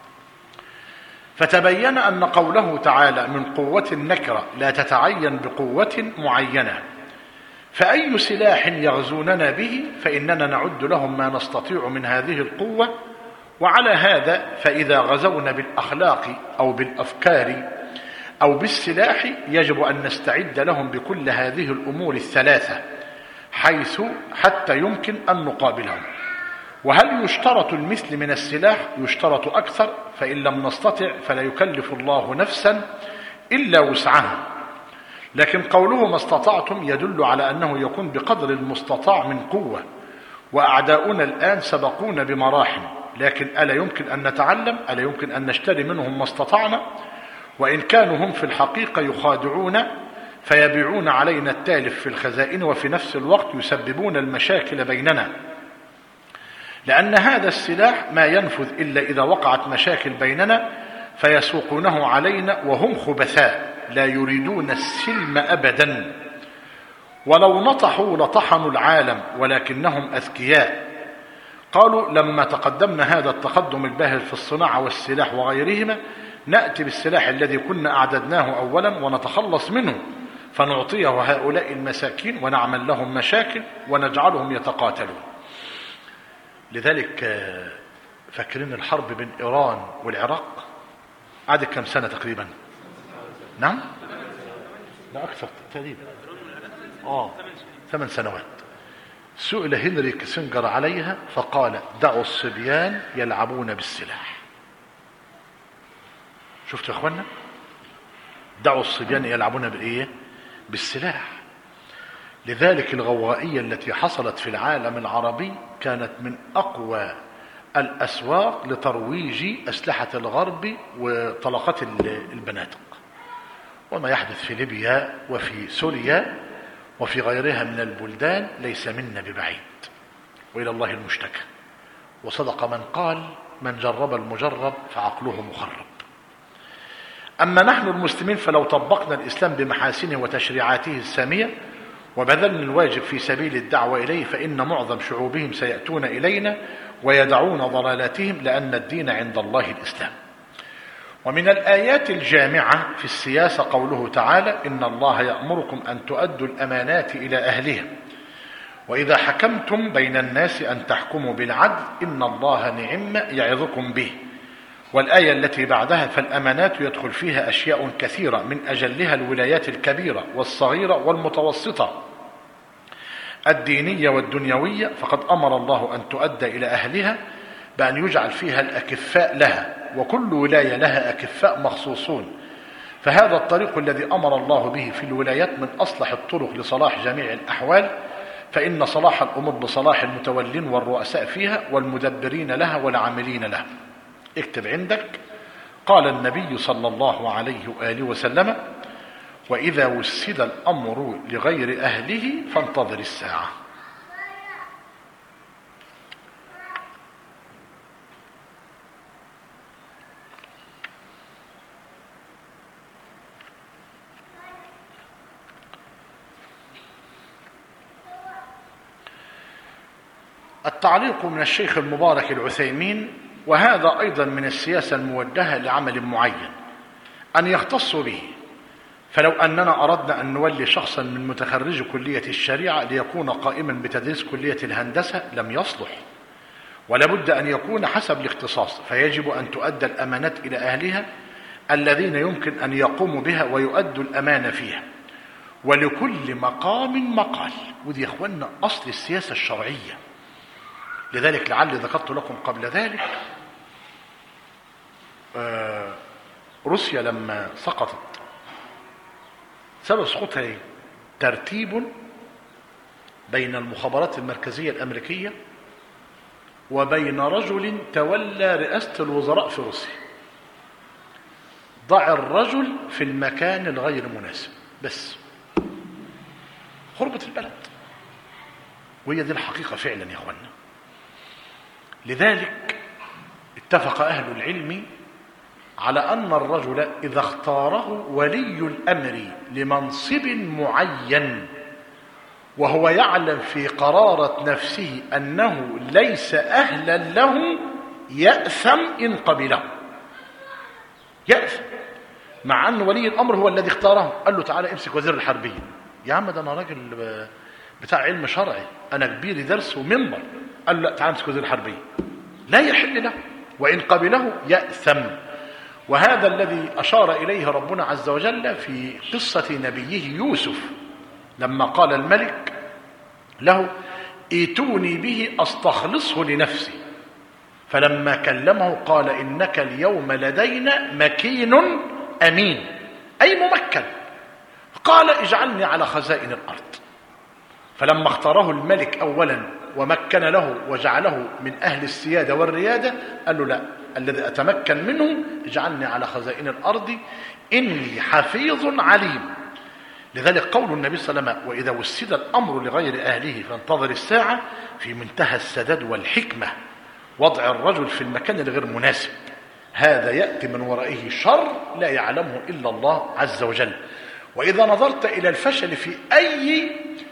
فتبين أن قوله تعالى: من قوة النكرة لا تتعين بقوة معينة، فأي سلاح يغزوننا به فإننا نعد لهم ما نستطيع من هذه القوة. وعلى هذا فإذا غزونا بالأخلاق أو بالأفكار أو بالسلاح يجب أن نستعد لهم بكل هذه الأمور الثلاثة، حيث حتى يمكن أن نقابلهم. وهل يشترط المثل من السلاح؟ يشترط أكثر، فإن لم نستطع فلا يكلف الله نفسا إلا وسعها. لكن قوله ما استطعتم يدل على أنه يكون بقدر المستطاع من قوة، وأعداؤنا الآن سبقونا بمراحل، لكن ألا يمكن أن نتعلم؟ ألا يمكن أن نشتري منهم ما استطعنا؟ وإن كانوا هم في الحقيقة يخادعون فيبيعون علينا التالف في الخزائن، وفي نفس الوقت يسببون المشاكل بيننا، لأن هذا السلاح ما ينفذ إلا إذا وقعت مشاكل بيننا، فيسوقونه علينا وهم خبثاء لا يريدون السلم أبدا، ولو نطحوا لطحنوا العالم ولكنهم أذكياء. قالوا: لما تقدمنا هذا التقدم الباهر في الصناعة والسلاح وغيرهما نأتي بالسلاح الذي كنا أعددناه أولا ونتخلص منه، فنعطيه هؤلاء المساكين ونعمل لهم مشاكل ونجعلهم يتقاتلون. لذلك فاكرين الحرب بين إيران والعراق قعدت كم سنة تقريبا؟ نعم لا أكثر تقريبا آه ثمان سنوات. سئل هنري كيسنجر عليها فقال دعوا الصبيان يلعبون بالسلاح. شفتوا يا اخوانا؟ دعوا الصبيان يلعبون بالايه؟ بالسلاح. لذلك الغوائية التي حصلت في العالم العربي كانت من اقوى الاسواق لترويج اسلحة الغرب وطلقات البنادق. وما يحدث في ليبيا وفي سوريا وفي غيرها من البلدان ليس منا ببعيد، وإلى الله المشتكى. وصدق من قال من جرب المجرب فعقله مخرب. أما نحن المسلمين فلو طبقنا الإسلام بمحاسنه وتشريعاته السامية وبذلنا الواجب في سبيل الدعوة إليه فإن معظم شعوبهم سيأتون إلينا ويدعون ضلالاتهم، لأن الدين عند الله الإسلام. ومن الآيات الجامعة في السياسة قوله تعالى إن الله يأمركم أن تؤدوا الأمانات إلى أهلها وإذا حكمتم بين الناس أن تحكموا بالعدل إن الله نعم يعظكم به. والآية التي بعدها فالأمانات يدخل فيها أشياء كثيرة من أجلها الولايات الكبيرة والصغيرة والمتوسطة الدينية والدنيوية، فقد أمر الله أن تؤدى إلى أهلها بأن يجعل فيها الأكفاء لها، وكل ولاية لها أكفاء مخصوصون. فهذا الطريق الذي أمر الله به في الولايات من أصلح الطرق لصلاح جميع الأحوال، فإن صلاح الأمور بصلاح المتولين والرؤساء فيها والمدبرين لها والعاملين لها. اكتب عندك قال النبي صلى الله عليه وآله وسلم وإذا وسد الأمر لغير أهله فانتظر الساعة. التعليق من الشيخ المبارك العثيمين: وهذا أيضا من السياسة الموجهة لعمل معين أن يختص به، فلو أننا أردنا أن نولي شخصا من متخرج كلية الشريعة ليكون قائما بتدريس كلية الهندسة لم يصلح، ولابد أن يكون حسب الاختصاص، فيجب أن تؤدى الأمانات إلى أهلها الذين يمكن أن يقوموا بها ويؤدوا الأمانة فيها، ولكل مقام مقال. ودي يا أخوانا أصل السياسة الشرعية. لذلك لعلي ذكرت لكم قبل ذلك آه روسيا لما سقطت سبب سقوطها ايه؟ ترتيب بين المخابرات المركزية الأمريكية وبين رجل تولى رئاسة الوزراء في روسيا. ضع الرجل في المكان الغير مناسب بس خربت البلد. وهي دي الحقيقة فعلا يا اخوانا. لذلك اتفق أهل العلم على أن الرجل إذا اختاره ولي الأمر لمنصب معين وهو يعلم في قرارة نفسه أنه ليس أهلا له يأثم إن قبله. يأثم مع أن ولي الأمر هو الذي اختاره. قال له تعالى امسك وزير الحربية. يا عم ده أنا راجل بتاع علم شرعي، أنا كبير درس ومنبر. قال له لا تعالى امسك وزير الحربية. لا يحل له، وإن قبله يأثم. وهذا الذي أشار إليه ربنا عز وجل في قصة نبيه يوسف لما قال الملك له ائتوني به أستخلصه لنفسي، فلما كلمه قال إنك اليوم لدينا مكين أمين، أي ممكن. قال اجعلني على خزائن الأرض. فلما اختاره الملك أولا ومكن له وجعله من أهل السيادة والريادة قال له لا، الذي أتمكن منه اجعلني على خزائن الأرض إني حفيظ عليم. لذلك قول النبي صلى الله عليه وسلم وإذا وسد الأمر لغير أهله فانتظر الساعة في منتهى السداد والحكمة. وضع الرجل في المكان الغير مناسب هذا يأتي من ورائه شر لا يعلمه إلا الله عز وجل. وإذا نظرت إلى الفشل في أي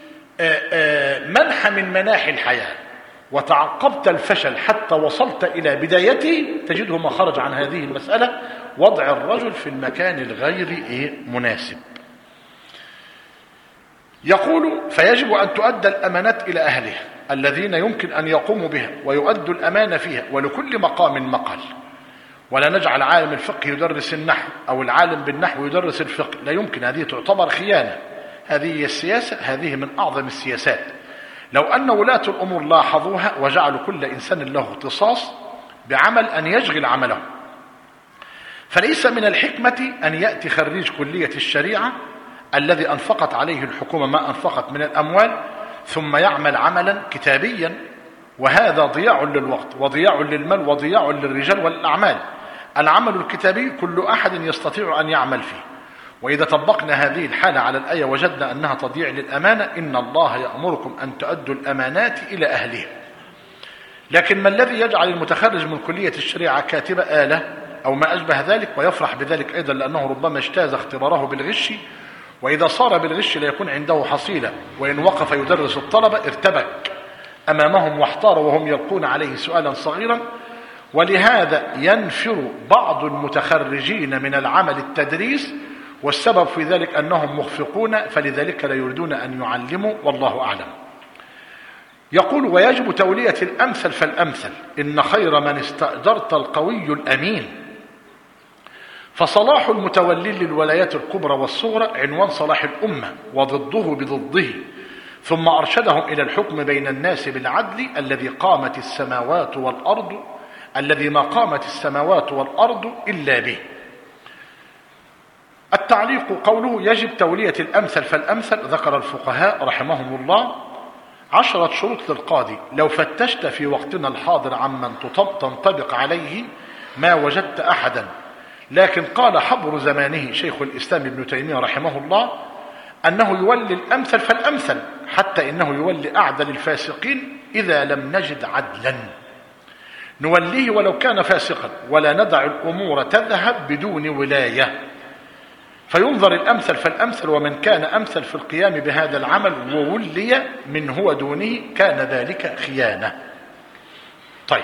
منحى من مناحي الحياة وتعقبت الفشل حتى وصلت إلى بدايته تجده ما خرج عن هذه المسألة وضع الرجل في المكان الغير مناسب. يقول فيجب أن تؤدى الأمانات إلى أهلها الذين يمكن أن يقوموا بها ويؤدوا الأمانة فيها، ولكل مقام مقال. ولا نجعل عالم الفقه يدرس النحو أو العالم بالنحو يدرس الفقه، لا يمكن، هذه تعتبر خيانة. هذه هي السياسة، هذه من أعظم السياسات. لو أن ولاة الأمور لاحظوها وجعلوا كل إنسان له اختصاص بعمل أن يشغل عمله. فليس من الحكمة أن يأتي خريج كلية الشريعة الذي أنفقت عليه الحكومة ما أنفقت من الأموال ثم يعمل عملا كتابيا، وهذا ضياع للوقت وضياع للمال وضياع للرجال والأعمال. العمل الكتابي كل أحد يستطيع أن يعمل فيه. وإذا طبقنا هذه الحالة على الآية وجدنا أنها تضيع للأمانة. إن الله يأمركم أن تؤدوا الأمانات إلى أهلها. لكن ما الذي يجعل المتخرج من كلية الشريعة كاتب آلة أو ما أشبه ذلك ويفرح بذلك أيضا لأنه ربما اجتاز اختباره بالغش، وإذا صار بالغش لا يكون عنده حصيلة، وإن وقف يدرس الطلبة ارتبك أمامهم واحتار وهم يلقون عليه سؤالا صغيرا. ولهذا ينفر بعض المتخرجين من العمل التدريس، والسبب في ذلك أنهم مخفقون، فلذلك لا يريدون أن يعلموا، والله أعلم. يقول: ويجب تولية الأمثل فالأمثل، إن خير من استأجرت القوي الأمين. فصلاح المتولي للولايات الكبرى والصغرى عنوان صلاح الأمة، وضده بضده. ثم أرشدهم إلى الحكم بين الناس بالعدل الذي قامت السماوات والأرض الذي ما قامت السماوات والأرض إلا به. التعليق قوله: يجب تولية الأمثل فالأمثل. ذكر الفقهاء رحمهم الله عشرة شروط للقاضي. لو فتشت في وقتنا الحاضر عمن تنطبق عليه ما وجدت أحدا، لكن قال حبر زمانه شيخ الإسلام ابن تيمية رحمه الله أنه يولي الأمثل فالأمثل، حتى إنه يولي أعدل الفاسقين إذا لم نجد عدلا نوليه ولو كان فاسقا، ولا ندع الأمور تذهب بدون ولاية. فينظر الأمثل فالأمثل، ومن كان أمثل في القيام بهذا العمل وولي من هو دونه كان ذلك خيانة. طيب،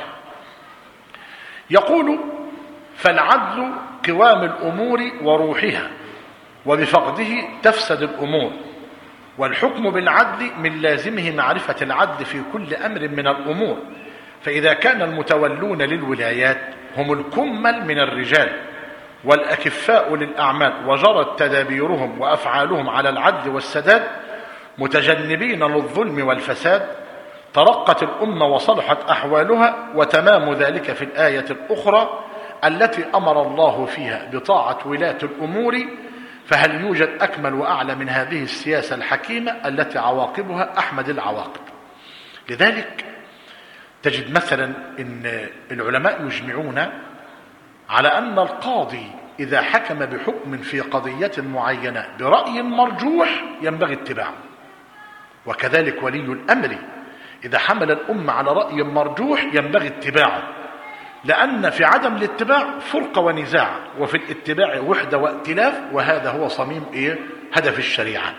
يقول: فالعدل قوام الأمور وروحها، وبفقده تفسد الأمور. والحكم بالعدل من لازمه معرفة العدل في كل أمر من الأمور. فإذا كان المتولون للولايات هم الكمل من الرجال والأكفاء للأعمال، وجرت تدابيرهم وأفعالهم على العدل والسداد متجنبين للظلم والفساد، ترقت الأمة وصلحت أحوالها. وتمام ذلك في الآية الأخرى التي أمر الله فيها بطاعة ولاة الأمور. فهل يوجد أكمل وأعلى من هذه السياسة الحكيمة التي عواقبها أحمد العواقب؟ لذلك تجد مثلا إن العلماء يجمعون على أن القاضي إذا حكم بحكم في قضية معينة برأي مرجوح ينبغي اتباعه، وكذلك ولي الأمر إذا حمل الأمة على رأي مرجوح ينبغي اتباعه، لأن في عدم الاتباع فرقة ونزاع، وفي الاتباع وحدة وائتلاف، وهذا هو صميم إيه؟ هدف الشريعة.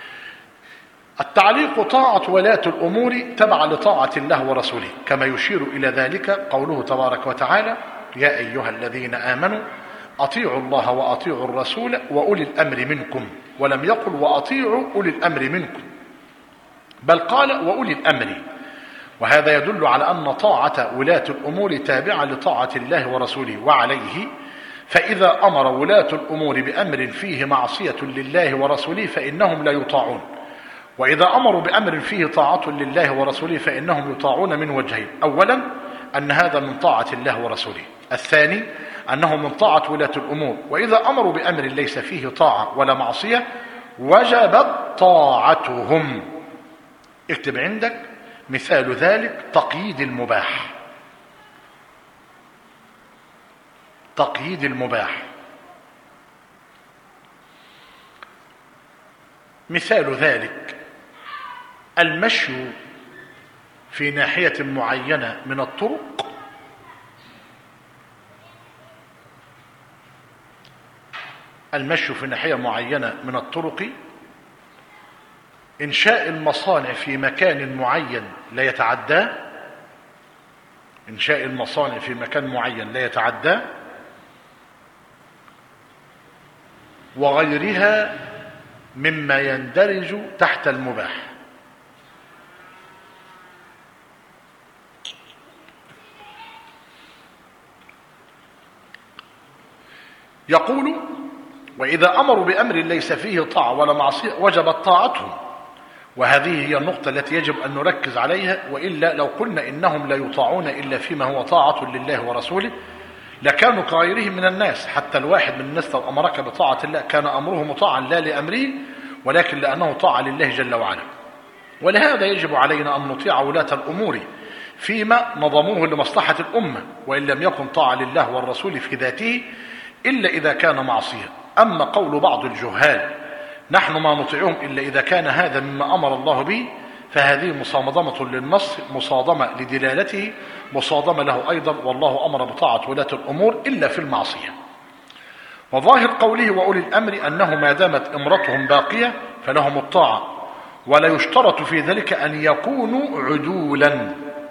التعليق: طاعة ولاة الأمور تبع لطاعة الله ورسوله، كما يشير إلى ذلك قوله تبارك وتعالى: يا أيها الذين آمنوا أطيعوا الله وأطيعوا الرسول وأولي الأمر منكم. ولم يقل وأطيعوا أولي الأمر منكم، بل قال وأولي الأمر. وهذا يدل على أن طاعة ولاة الأمور تابعة لطاعة الله ورسوله. وعليه فإذا أمر ولاة الأمور بأمر فيه معصية لله ورسوله فإنهم لا يطاعون، وإذا أمروا بأمر فيه طاعة لله ورسوله فإنهم يطاعون من وجهين: أولا أن هذا من طاعة الله ورسوله، الثاني أنه من طاعة ولاة الأمور. وإذا أمروا بأمر ليس فيه طاعة ولا معصية وجبت طاعتهم. اكتب عندك مثال ذلك: تقييد المباح. تقييد المباح مثال ذلك المشي في ناحية معينة من الطرق المشي في ناحية معينة من الطرق إنشاء المصانع في مكان معين لا يتعدى إنشاء المصانع في مكان معين لا يتعدى وغيرها مما يندرج تحت المباح. يقول: وإذا أمروا بأمر ليس فيه طاعة ولا معصية وجبت طاعتهم. وهذه هي النقطة التي يجب أن نركز عليها، وإلا لو قلنا إنهم لا يطاعون إلا فيما هو طاعة لله ورسوله لكانوا كغيرهم من الناس. حتى الواحد من الناس لو أمرك بطاعة الله كان أمره مطاعا لا لأمره ولكن لأنه طاعة لله جل وعلا. ولهذا يجب علينا أن نطيع ولاة الأمور فيما نظموه لمصلحة الأمة، وإن لم يكن طاعة لله والرسول في ذاته إلا إذا كان معصية. أما قول بعض الجهال نحن ما نطيعهم إلا إذا كان هذا مما أمر الله به، فهذه مصادمة للنص، مصادمة لدلالته، مصادمة له أيضا، والله أمر بطاعة ولاة الأمور إلا في المعصية. وظاهر قوله وأولي الأمر أنه ما دامت إمرتهم باقية فلهم الطاعة، ولا يشترط في ذلك أن يكونوا عدولا،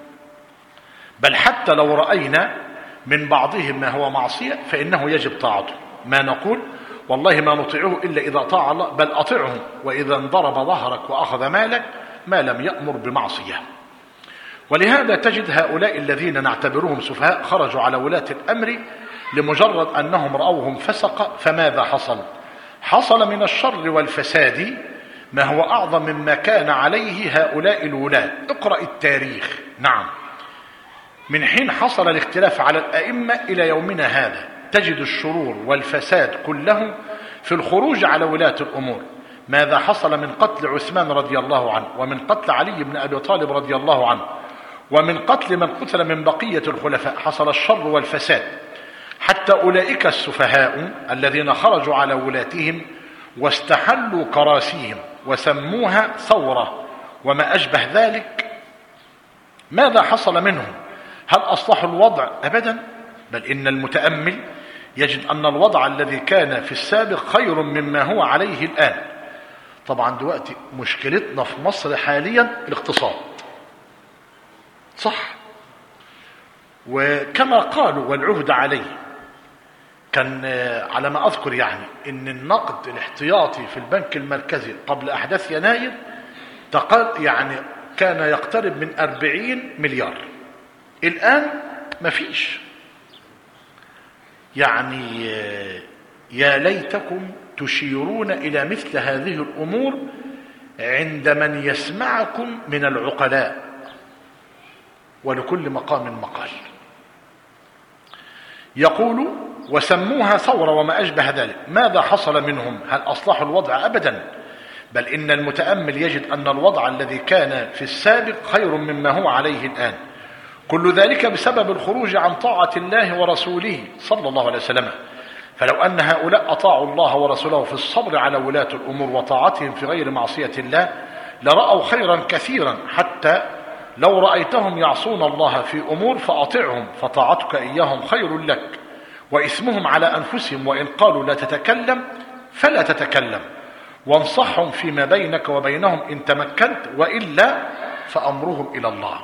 بل حتى لو رأينا من بعضهم ما هو معصية فإنه يجب طاعته. ما نقول والله ما نطيعه إلا إذا طاع الله، بل أطيعه وإذا انضرب ظهرك وأخذ مالك ما لم يأمر بمعصية. ولهذا تجد هؤلاء الذين نعتبرهم سفهاء خرجوا على ولاة الأمر لمجرد أنهم رأوهم فسق. فماذا حصل؟ حصل من الشر والفساد ما هو أعظم مما كان عليه هؤلاء الولاة. اقرأ التاريخ. نعم، من حين حصل الاختلاف على الأئمة إلى يومنا هذا تجد الشرور والفساد كله في الخروج على ولاة الأمور. ماذا حصل من قتل عثمان رضي الله عنه، ومن قتل علي بن أبي طالب رضي الله عنه، ومن قتل من قتل من بقية الخلفاء؟ حصل الشر والفساد، حتى أولئك السفهاء الذين خرجوا على ولاتهم واستحلوا كراسيهم وسموها ثورة وما أشبه ذلك، ماذا حصل منهم؟ هل أصلحوا الوضع؟ أبدا، بل إن المتأمل يجد أن الوضع الذي كان في السابق خير مما هو عليه الآن. طبعا دلوقتي مشكلتنا في مصر حاليا الاقتصاد، صح؟ وكما قالوا والعهد عليه، كان على ما أذكر يعني إن النقد الاحتياطي في البنك المركزي قبل أحداث يناير يعني كان يقترب من أربعين مليار. الآن مفيش. يعني يا ليتكم تشيرون إلى مثل هذه الأمور عند من يسمعكم من العقلاء، ولكل مقام مقال. يقول وسموها ثورة وما أشبه ذلك. ماذا حصل منهم؟ هل أصلحوا الوضع؟ أبدا، بل إن المتأمل يجد أن الوضع الذي كان في السابق خير مما هو عليه الآن. كل ذلك بسبب الخروج عن طاعة الله ورسوله صلى الله عليه وسلم. فلو أن هؤلاء أطاعوا الله ورسوله في الصبر على ولاة الأمور وطاعتهم في غير معصية الله لرأوا خيرا كثيرا. حتى لو رأيتهم يعصون الله في أمور فأطعهم، فطاعتك إياهم خير لك، وإثمهم على أنفسهم، وإن قالوا لا تتكلم فلا تتكلم، وانصحهم فيما بينك وبينهم إن تمكنت، وإلا فأمرهم إلى الله.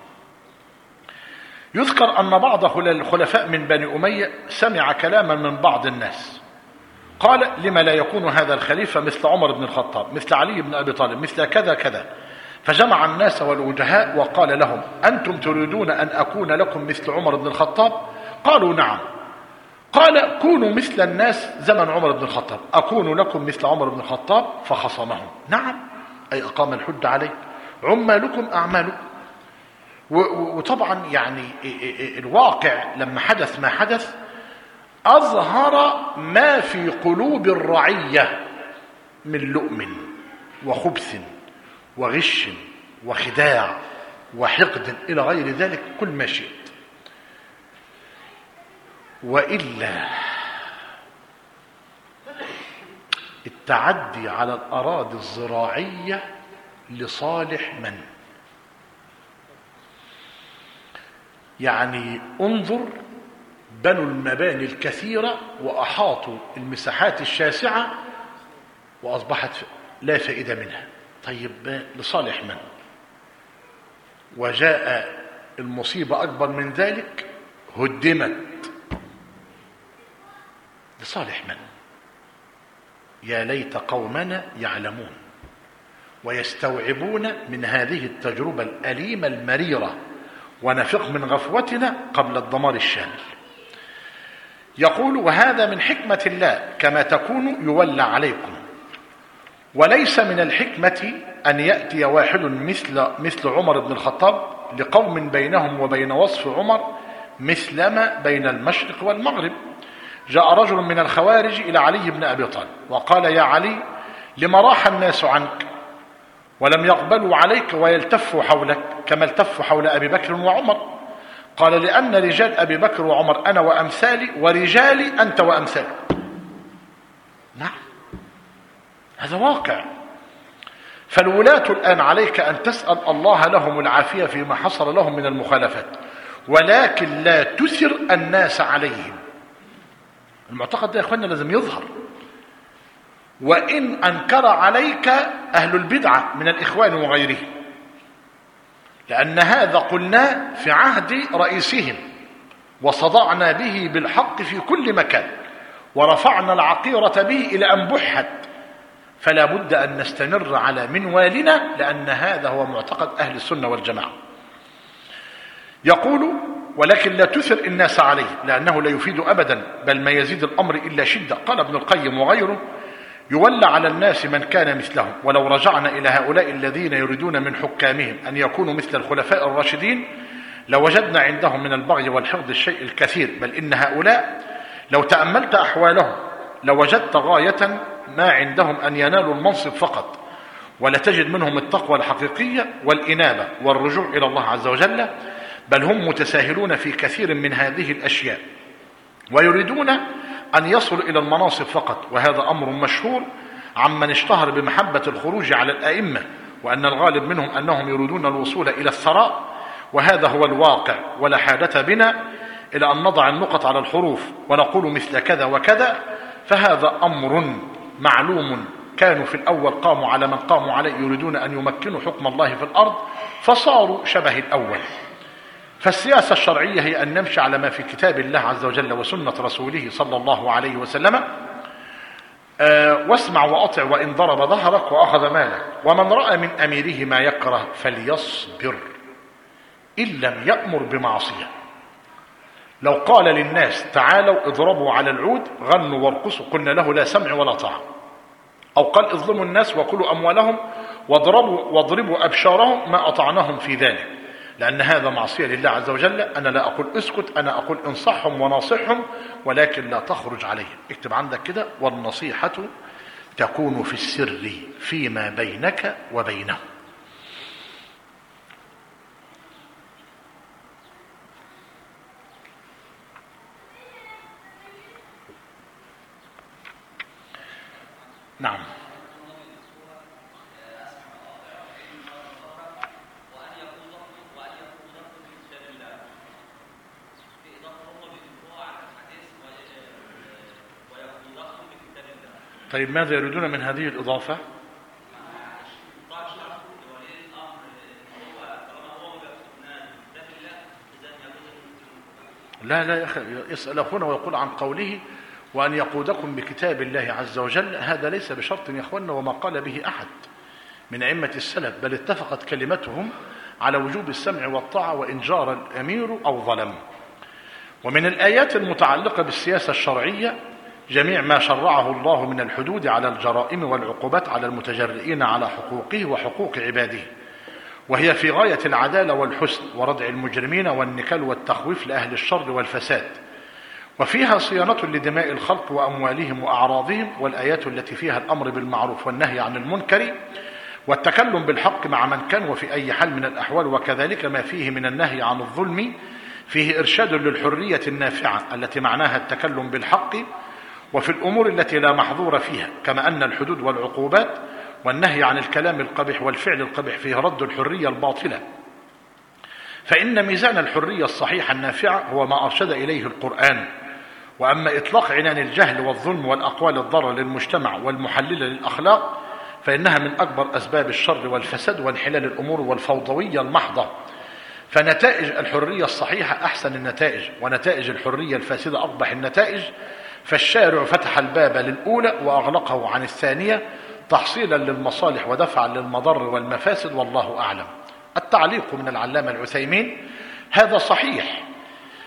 يذكر أن بعض الخلفاء من بني أمية سمع كلاما من بعض الناس قال: لما لا يكون هذا الخليفة مثل عمر بن الخطاب، مثل علي بن أبي طالب، مثل كذا كذا. فجمع الناس والوجهاء وقال لهم: أنتم تريدون أن أكون لكم مثل عمر بن الخطاب؟ قالوا: نعم. قال: كونوا مثل الناس زمن عمر بن الخطاب، أكون لكم مثل عمر بن الخطاب؟ فخصمهم. نعم، أي أقام الحج عليه، عمالكم أعمالكم. وطبعا يعني الواقع لما حدث ما حدث أظهر ما في قلوب الرعية من لؤم وخبث وغش وخداع وحقد إلى غير ذلك، كل ما شئت. وإلا التعدي على الأراضي الزراعية لصالح من؟ يعني انظر، بنوا المباني الكثيرة وأحاطوا المساحات الشاسعة وأصبحت لا فائدة منها. طيب لصالح من؟ وجاء المصيبة أكبر من ذلك، هدمت لصالح من؟ يا ليت قومنا يعلمون ويستوعبون من هذه التجربة الأليمة المريرة ونفق من غفوتنا قبل الدمار الشامل. يقول: وهذا من حكمة الله كما تكون يولى عليكم، وليس من الحكمة أن يأتي واحد مثل مثل عمر بن الخطاب لقوم بينهم وبين وصف عمر مثلما بين المشرق والمغرب. جاء رجل من الخوارج إلى علي بن أبي طالب وقال: يا علي، لما راح الناس عنك ولم يقبلوا عليك ويلتفوا حولك كما التفوا حول أبي بكر وعمر؟ قال: لأن رجال أبي بكر وعمر أنا وأمثالي، ورجالي أنت وأمثالك. نعم، هذا واقع. فالولاة الآن عليك أن تسأل الله لهم العافية فيما حصل لهم من المخالفات، ولكن لا تثر الناس عليهم. المعتقد ده يا أخوانا لازم يظهر. وإن أنكر عليك أهل البدعة من الإخوان وغيرهم، لأن هذا قلنا في عهد رئيسهم، وصدعنا به بالحق في كل مكان، ورفعنا العقيرة به إلى أن بحت. فلا بد أن نستمر على منوالنا، لأن هذا هو معتقد أهل السنة والجماعة. يقول: ولكن لا تثر الناس عليه، لأنه لا يفيد أبدا، بل ما يزيد الأمر إلا شدة. قال ابن القيم وغيره: يولى على الناس من كان مثلهم. ولو رجعنا إلى هؤلاء الذين يريدون من حكامهم أن يكونوا مثل الخلفاء الراشدين لوجدنا عندهم من البغي والحقد الشيء الكثير، بل إن هؤلاء لو تأملت أحوالهم لوجدت غاية ما عندهم أن ينالوا المنصب فقط، ولتجد منهم التقوى الحقيقية والإنابة والرجوع إلى الله عز وجل، بل هم متساهلون في كثير من هذه الأشياء، ويريدون أن يصلوا إلى المناصب فقط. وهذا أمر مشهور عمن اشتهر بمحبة الخروج على الأئمة، وأن الغالب منهم أنهم يريدون الوصول إلى الثراء، وهذا هو الواقع. ولا حاجة بنا إلى أن نضع النقط على الحروف ونقول مثل كذا وكذا، فهذا أمر معلوم. كانوا في الأول قاموا على من قاموا عليه، يريدون أن يمكنوا حكم الله في الأرض، فصاروا شبه الأول. فالسياسة الشرعية هي أن نمشي على ما في كتاب الله عز وجل وسنة رسوله صلى الله عليه وسلم. أه واسمع وأطع وإن ضرب ظهرك وأخذ مالك، ومن رأى من أميره ما يكره فليصبر إن لم يأمر بمعصية. لو قال للناس تعالوا اضربوا على العود غنوا وارقصوا قلنا له لا سمع ولا طاعة، أو قال اظلموا الناس وكلوا أموالهم واضربوا, واضربوا أبشارهم ما أطعناهم في ذلك، لأن هذا معصية لله عز وجل. أنا لا أقول اسكت، أنا أقول انصحهم وناصحهم، ولكن لا تخرج عليهم. اكتب عندك كده: والنصيحة تكون في السر فيما بينك وبينه. نعم. طيب ماذا يريدون من هذه الإضافة؟ لا لا يا أخي، يسأل أخونا ويقول عن قوله وأن يقودكم بكتاب الله عز وجل. هذا ليس بشرط يا أخوانا، وما قال به أحد من أئمة السلف، بل اتفقت كلمتهم على وجوب السمع والطاعة وإن جار الأمير أو ظلم. ومن الآيات المتعلقة بالسياسة الشرعية جميع ما شرعه الله من الحدود على الجرائم والعقوبات على المتجرئين على حقوقه وحقوق عباده، وهي في غاية العدالة والحسن وردع المجرمين والنكال والتخويف لأهل الشر والفساد، وفيها صيانة لدماء الخلق وأموالهم وأعراضهم، والآيات التي فيها الأمر بالمعروف والنهي عن المنكر والتكلم بالحق مع من كان وفي أي حال من الأحوال، وكذلك ما فيه من النهي عن الظلم فيه إرشاد للحرية النافعة التي معناها التكلم بالحق، وفي الأمور التي لا محظور فيها، كما أن الحدود والعقوبات والنهي عن الكلام القبح والفعل القبح فيه رد الحرية الباطلة. فإن ميزان الحرية الصحيحة النافعة هو ما أرشد إليه القرآن. وأما إطلاق عنان الجهل والظلم والأقوال الضارة للمجتمع والمحللة للأخلاق فإنها من أكبر أسباب الشر والفساد وانحلال الأمور والفوضوية المحضة. فنتائج الحرية الصحيحة أحسن النتائج، ونتائج الحرية الفاسدة أقبح النتائج. فالشارع فتح الباب للأولى وأغلقه عن الثانية تحصيلا للمصالح ودفعا للمضر والمفاسد، والله أعلم. التعليق من العلامة العثيمين: هذا صحيح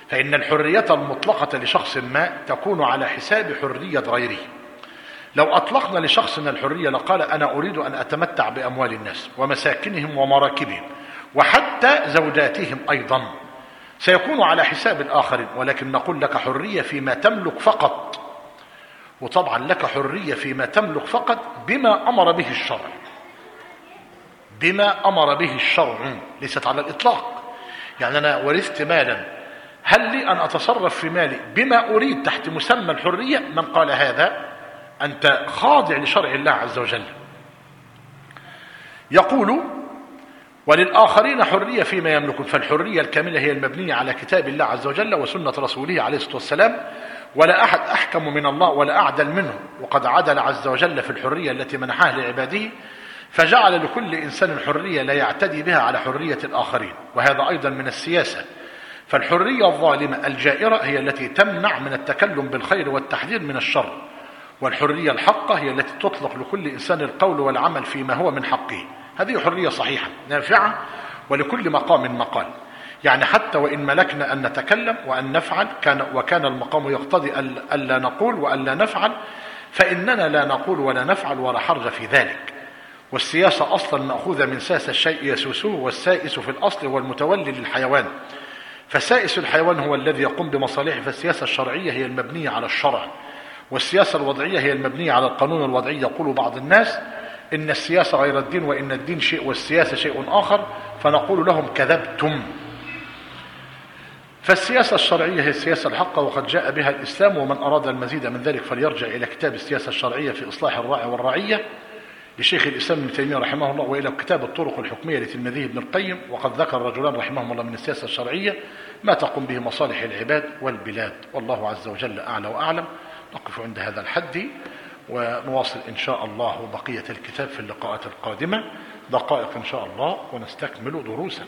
فإن الحرية المطلقة لشخص ما تكون على حساب حرية غيره. لو أطلقنا لشخصنا الحرية لقال أنا أريد أن أتمتع بأموال الناس ومساكنهم ومراكبهم وحتى زوجاتهم أيضا، سيكون على حساب الآخرين، ولكن نقول لك حرية فيما تملك فقط. وطبعا لك حرية فيما تملك فقط بما أمر به الشرع، بما أمر به الشرع، ليست على الإطلاق. يعني أنا ورثت مالا، هل لي أن أتصرف في مالي بما أريد تحت مسمى الحرية؟ من قال هذا أنت خاضع لشرع الله عز وجل. يقول وللآخرين حرية فيما يملكون، فالحرية الكاملة هي المبنية على كتاب الله عز وجل وسنة رسوله عليه الصلاة والسلام، ولا أحد أحكم من الله ولا أعدل منه، وقد عدل عز وجل في الحرية التي منحها لعباده، فجعل لكل إنسان حرية لا يعتدي بها على حرية الآخرين. وهذا أيضا من السياسة، فالحرية الظالمة الجائرة هي التي تمنع من التكلم بالخير والتحذير من الشر، والحرية الحقة هي التي تطلق لكل إنسان القول والعمل فيما هو من حقه. هذه حرية صحيحة نافعة، ولكل مقام مقال. يعني حتى وإن ملكنا أن نتكلم وأن نفعل كان وكان المقام يقتضي ألا نقول وألا نفعل، فإننا لا نقول ولا نفعل ولا حرج في ذلك. والسياسة أصلا مأخوذة من ساس الشيء يسوسه، والسائس في الأصل هو المتولي للحيوان، فسائس الحيوان هو الذي يقوم بمصالحه. فالسياسة الشرعية هي المبنية على الشرع، والسياسة الوضعية هي المبنية على القانون الوضعي. يقول بعض الناس إن السياسة غير الدين، وإن الدين شيء والسياسة شيء آخر، فنقول لهم كذبتم. فالسياسة الشرعية هي السياسة الحقة، وقد جاء بها الإسلام، ومن أراد المزيد من ذلك فليرجع إلى كتاب السياسة الشرعية في إصلاح الراعي والرعية لشيخ الإسلام ابن تيمية رحمه الله، وإلى كتاب الطرق الحكمية لتلميذه ابن القيم. وقد ذكر رجلان رحمهم الله من السياسة الشرعية ما تقوم به مصالح العباد والبلاد، والله عز وجل أعلى وأعلم. نقف عند هذا الحد، ونواصل إن شاء الله بقية الكتاب في اللقاءات القادمة، دقائق إن شاء الله، ونستكمل دروسا.